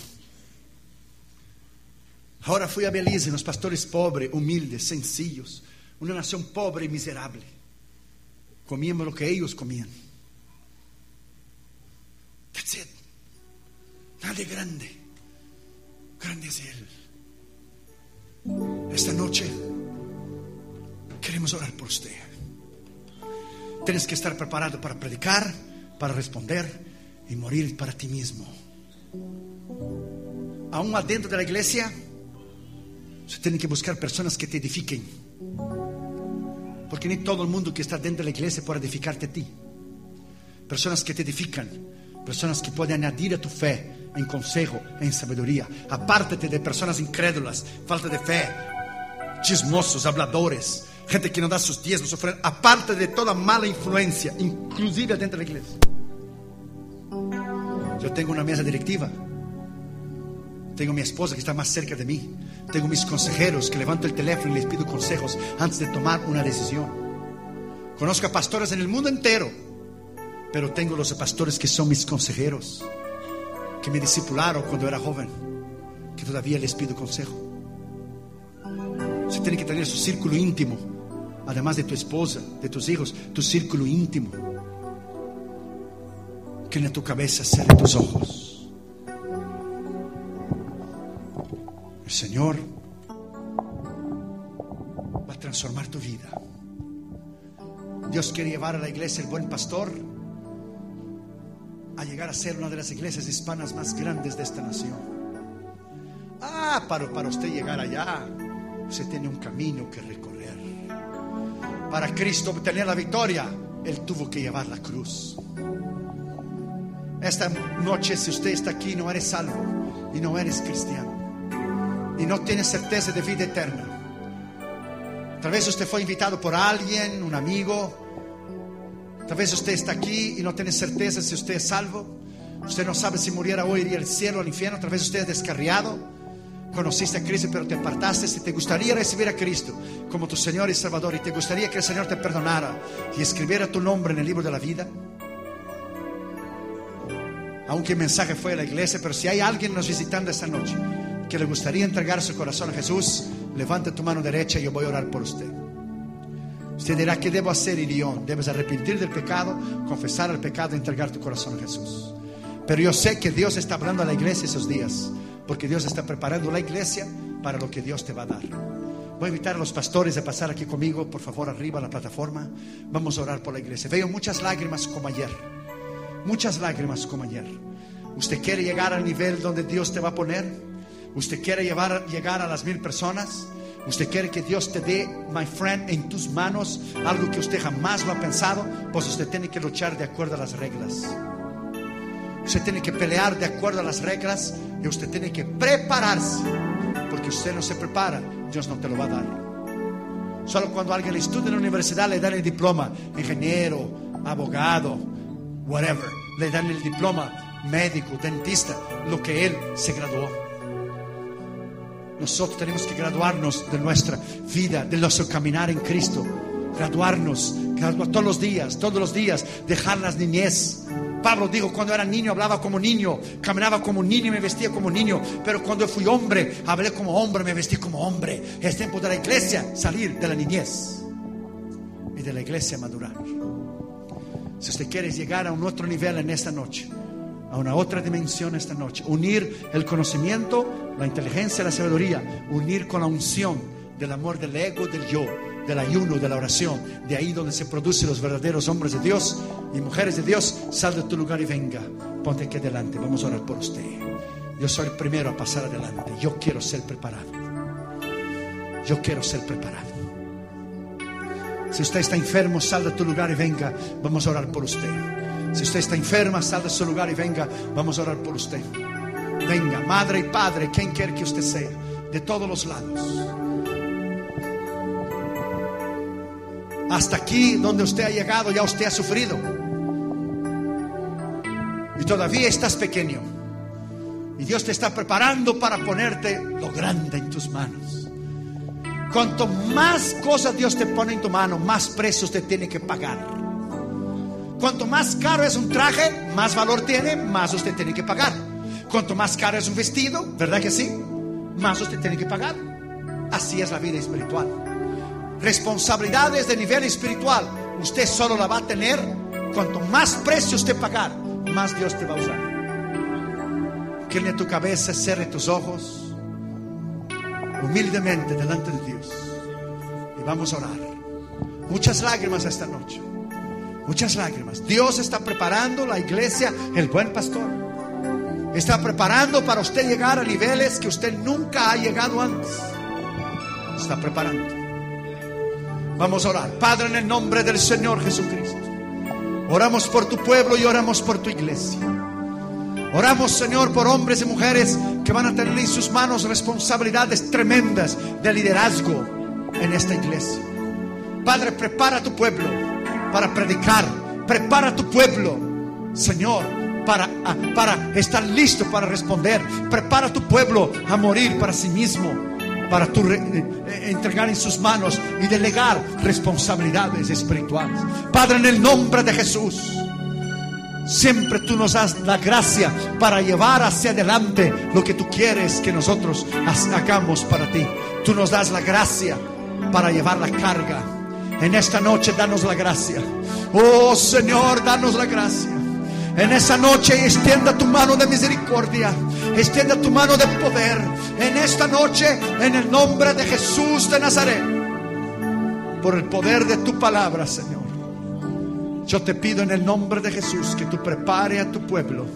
Ahora fui a Belice, unos pastores pobres, humildes, sencillos, una nación pobre y miserable. Comíamos lo que ellos comían. That's it. Nadie grande. Grande es Él. Esta noche queremos orar por usted. Tienes que estar preparado para predicar, para responder y morir para ti mismo. Aún adentro de la iglesia, usted tiene que buscar personas que te edifiquen, porque ni todo el mundo que está dentro de la iglesia puede edificarte a ti. Personas que te edifican, personas que pueden añadir a tu fe en consejo, en sabiduría. Apártate de personas incrédulas, falta de fe, chismosos, habladores, gente que no da sus diezmos, ofrendas. Aparte de toda mala influencia, inclusive dentro de la iglesia. Yo tengo una mesa directiva. Tengo mi esposa que está más cerca de mí. Tengo mis consejeros que levanto el teléfono y les pido consejos antes de tomar una decisión. Conozco a pastores en el mundo entero, pero tengo los pastores que son mis consejeros, que me discipularon cuando era joven, que todavía les pido consejo. Usted tiene que tener su círculo íntimo, además de tu esposa, de tus hijos, tu círculo íntimo. Que en tu cabeza cierre tus ojos. El Señor va a transformar tu vida. Dios quiere llevar a la iglesia El Buen Pastor a llegar a ser una de las iglesias hispanas más grandes de esta nación. Ah, para, para usted llegar allá, usted tiene un camino que recorrer. Para Cristo obtener la victoria, Él tuvo que llevar la cruz. Esta noche, si usted está aquí y no eres salvo y no eres cristiano y no tienes certeza de vida eterna, tal vez usted fue invitado por alguien, un amigo. Tal vez usted está aquí y no tiene certeza si usted es salvo. Usted no sabe si muriera hoy iría al cielo o al infierno. Tal vez usted es descarriado. Conociste a Cristo pero te apartaste. Si te gustaría recibir a Cristo como tu Señor y Salvador, y te gustaría que el Señor te perdonara y escribiera tu nombre en el libro de la vida, aunque el mensaje fue a la iglesia, pero si hay alguien nos visitando esta noche que le gustaría entregar su corazón a Jesús, levante tu mano derecha y yo voy a orar por usted. Usted dirá: ¿qué debo hacer, Irión? Debes arrepentir del pecado, confesar el pecado y entregar tu corazón a Jesús. Pero yo sé que Dios está hablando a la iglesia esos días, porque Dios está preparando la iglesia para lo que Dios te va a dar. Voy a invitar a los pastores a pasar aquí conmigo, por favor, arriba a la plataforma. Vamos a orar por la iglesia. Veo muchas lágrimas como ayer. Muchas lágrimas como ayer. ¿Usted quiere llegar al nivel donde Dios te va a poner? ¿Usted quiere llevar, llegar a las mil personas? ¿Usted quiere que Dios te dé, my friend, en tus manos algo que usted jamás lo ha pensado? Pues usted tiene que luchar de acuerdo a las reglas. Usted tiene que pelear de acuerdo a las reglas, y usted tiene que prepararse, porque usted no se prepara, Dios no te lo va a dar. Solo cuando alguien estudia en la universidad le dan el diploma, ingeniero, abogado, whatever, le dan el diploma, médico, dentista, lo que él se graduó. Nosotros tenemos que graduarnos de nuestra vida, de nuestro caminar en Cristo. Graduarnos, graduar todos los días, todos los días, dejar las niñez. Pablo dijo: cuando era niño hablaba como niño, caminaba como niño y me vestía como niño. Pero cuando fui hombre, hablé como hombre, me vestí como hombre. Es tiempo de la iglesia salir de la niñez y de la iglesia madurar. Si usted quiere llegar a un otro nivel en esta noche, a una otra dimensión esta noche, unir el conocimiento, la inteligencia, la sabiduría, unir con la unción del amor del ego, del yo, del ayuno, de la oración, de ahí donde se producen los verdaderos hombres de Dios y mujeres de Dios. Sal de tu lugar y venga, ponte aquí adelante, vamos a orar por usted. Yo soy el primero a pasar adelante. Yo quiero ser preparado. Yo quiero ser preparado. Si usted está enfermo, sal de tu lugar y venga, vamos a orar por usted. Si usted está enferma, sal de su lugar y venga, vamos a orar por usted. Venga, madre y padre, quien quiera que usted sea, de todos los lados. Hasta aquí donde usted ha llegado, ya usted ha sufrido. Y todavía estás pequeño. Y Dios te está preparando para ponerte lo grande en tus manos. Cuanto más cosas Dios te pone en tu mano, más precios te tiene que pagar. Cuanto más caro es un traje, más valor tiene, más usted tiene que pagar. Cuanto más caro es un vestido, ¿verdad que sí? Más usted tiene que pagar. Así es la vida espiritual. Responsabilidades de nivel espiritual, usted solo la va a tener cuanto más precio usted pagar, más Dios te va a usar. Incline tu cabeza, cierre tus ojos humildemente delante de Dios y vamos a orar. Muchas lágrimas esta noche, muchas lágrimas. Dios está preparando la iglesia, el buen pastor está preparando para usted llegar a niveles que usted nunca ha llegado antes. Está preparando. Vamos a orar. Padre, en el nombre del Señor Jesucristo, oramos por tu pueblo y oramos por tu iglesia. Oramos, Señor, por hombres y mujeres que van a tener en sus manos responsabilidades tremendas de liderazgo en esta iglesia. Padre, prepara a tu pueblo para predicar. Prepara a tu pueblo, Señor, para, para estar listo para responder. Prepara a tu pueblo a morir para sí mismo, para tu re, eh, entregar en sus manos y delegar responsabilidades espirituales. Padre, en el nombre de Jesús, siempre tú nos das la gracia para llevar hacia adelante lo que tú quieres que nosotros hagamos para ti. Tú nos das la gracia para llevar la carga. En esta noche danos la gracia. Oh Señor, danos la gracia. En esa noche extienda tu mano de misericordia, extienda tu mano de poder. En esta noche, en el nombre de Jesús de Nazaret, por el poder de tu palabra, Señor, yo te pido en el nombre de Jesús que tú prepare a tu pueblo,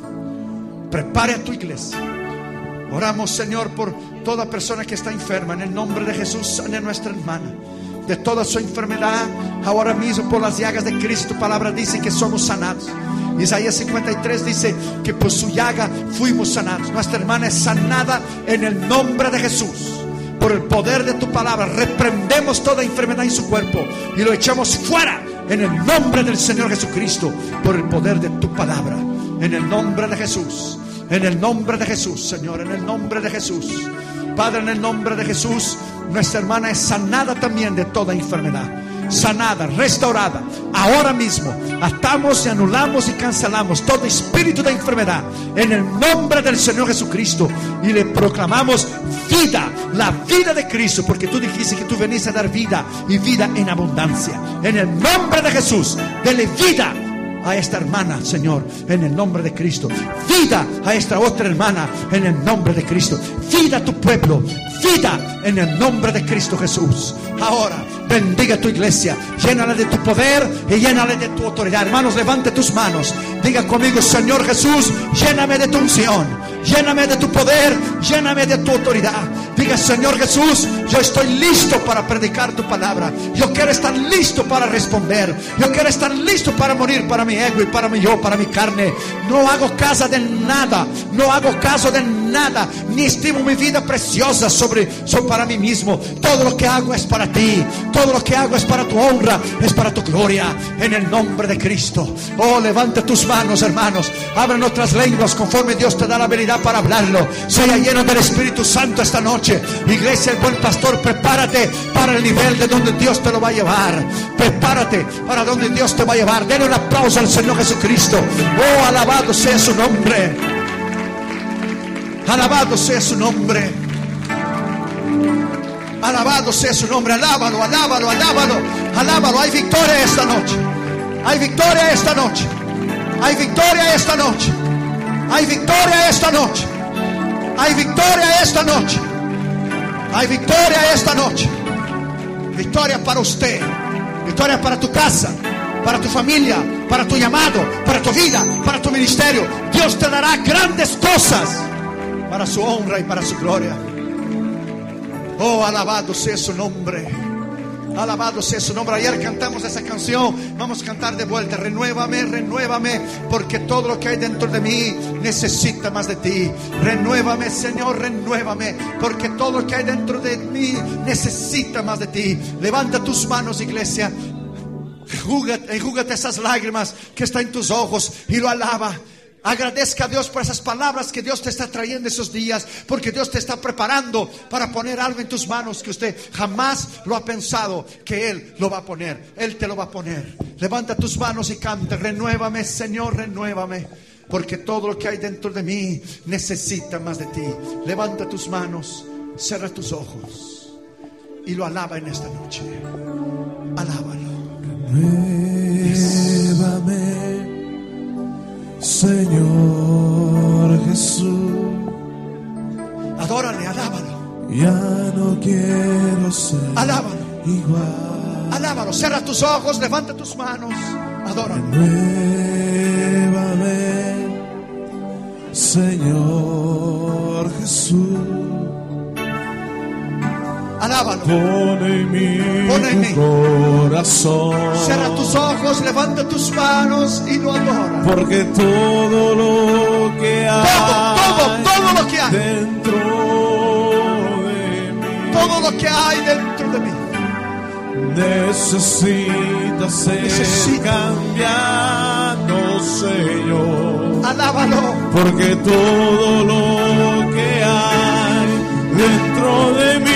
prepare a tu iglesia. Oramos, Señor, por toda persona que está enferma. En el nombre de Jesús, sane a nuestra hermana de toda su enfermedad. Ahora mismo, por las llagas de Cristo, tu palabra dice que somos sanados. Isaías cincuenta y tres dice que por su llaga fuimos sanados. Nuestra hermana es sanada en el nombre de Jesús. Por el poder de tu palabra, reprendemos toda enfermedad en su cuerpo y lo echamos fuera en el nombre del Señor Jesucristo. Por el poder de tu palabra, en el nombre de Jesús, en el nombre de Jesús, Señor, en el nombre de Jesús. Padre, en el nombre de Jesús, nuestra hermana es sanada también de toda enfermedad. Sanada, restaurada. Ahora mismo atamos y anulamos y cancelamos todo espíritu de enfermedad en el nombre del Señor Jesucristo y le proclamamos vida, la vida de Cristo, porque tú dijiste que tú veniste a dar vida y vida en abundancia. En el nombre de Jesús, dele vida a esta hermana, Señor, en el nombre de Cristo. Vida a esta otra hermana, en el nombre de Cristo. Vida a tu pueblo, vida en el nombre de Cristo Jesús. Ahora bendiga tu iglesia, llénala de tu poder y llénala de tu autoridad. Hermanos, levante tus manos, diga conmigo: Señor Jesús, lléname de tu unción, lléname de tu poder, lléname de tu autoridad. Diga: Señor Jesús, yo estoy listo para predicar tu palabra. Yo quiero estar listo para responder. Yo quiero estar listo para morir para mi ego y para mi yo, para mi carne. No hago caso de nada, no hago caso de nada, ni estimo mi vida preciosa sobre, sobre para mí mismo. Todo lo que hago es para ti. Todo lo que hago es para tu honra, es para tu gloria, en el nombre de Cristo. Oh, levanta tus manos, hermanos, abran otras lenguas conforme Dios te da la habilidad para hablarlo. Sea lleno del Espíritu Santo esta noche. Iglesia, el buen pastor, prepárate para el nivel de donde Dios te lo va a llevar. Prepárate para donde Dios te va a llevar. Denle un aplauso al Señor Jesucristo. Oh, alabado sea su nombre. Alabado sea su nombre. Alabado sea su nombre. Alábalo, alábalo, alábalo, alábalo. Hay victoria esta noche. Hay victoria esta noche. Hay victoria esta noche. Hay victoria esta noche. Hay victoria esta noche. Hay victoria esta noche. Victoria para usted. Victoria para tu casa, para tu familia, para tu llamado, para tu vida, para tu ministerio. Dios te dará grandes cosas para su honra y para su gloria. Oh, alabado sea su nombre. Alabado sea su nombre. Ayer cantamos esa canción. Vamos a cantar de vuelta. Renuévame, renuévame, porque todo lo que hay dentro de mí necesita más de ti. Renuévame, Señor, renuévame, porque todo lo que hay dentro de mí necesita más de ti. Levanta tus manos, iglesia. Enjúgate, enjúgate esas lágrimas que están en tus ojos y lo alaba. Agradezca a Dios por esas palabras que Dios te está trayendo esos días, porque Dios te está preparando para poner algo en tus manos que usted jamás lo ha pensado que Él lo va a poner. Él te lo va a poner. Levanta tus manos y canta: renuévame, Señor, renuévame, porque todo lo que hay dentro de mí necesita más de ti. Levanta tus manos, cierra tus ojos y lo alaba en esta noche. Alábalo. Renuévame, Señor Jesús. Adórale, alábalo. Ya no quiero ser Alábalo. igual. Alábalo. Cierra tus ojos, levanta tus manos. Adóralo. Renuévame, Señor Jesús. Alábalo. Pon en mí Pon en tu mí. corazón. Cierra tus ojos, levanta tus manos y lo adora. Porque todo lo que hay, Todo, todo, todo lo que hay. dentro de mí, Todo lo que hay dentro de mí necesita ser Necesita. cambiado, Señor. alábalo. Porque todo lo que hay dentro de mí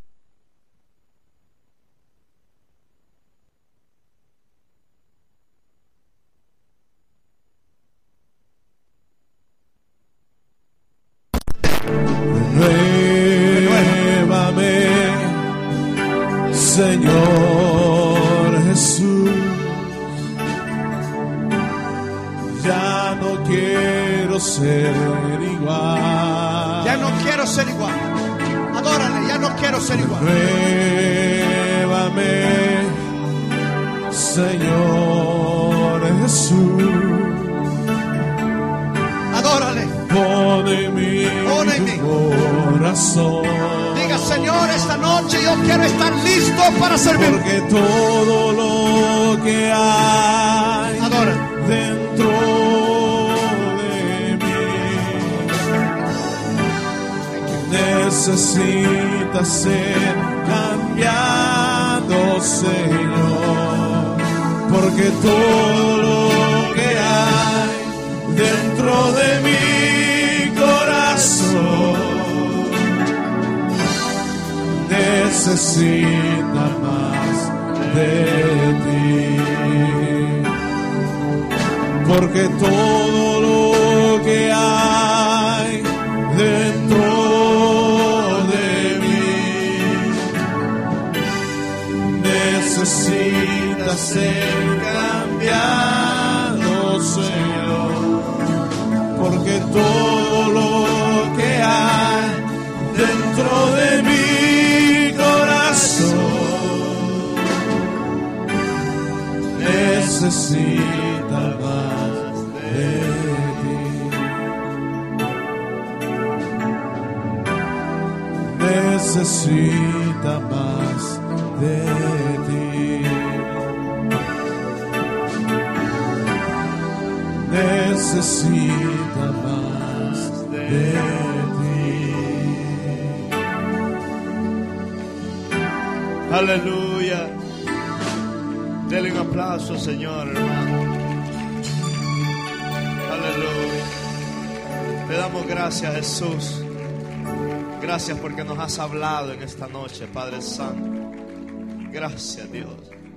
Señor Jesús. Ya no quiero ser igual. Ya no quiero ser igual. Adórale, ya no quiero ser igual. Renuévame, Señor Jesús. Adórale. Pon en mí Pon en tu mí. corazón. Diga: Señor, esta noche yo quiero estar listo para servir. Porque todo lo que hay Adora. dentro de mí necesita ser cambiado, Señor. Porque todo lo que hay dentro de mi corazón necesita más de ti. Porque todo lo que hay dentro de mí necesita ser cambiado, Señor. Porque todo lo que hay dentro de mí necesita más de ti. Necesita más de ti. Necesita más de ti. Aleluya. Dele un aplauso, Señor, hermano. Aleluya. Le damos gracias, Jesús. Gracias porque nos has hablado en esta noche, Padre Santo. Gracias, Dios.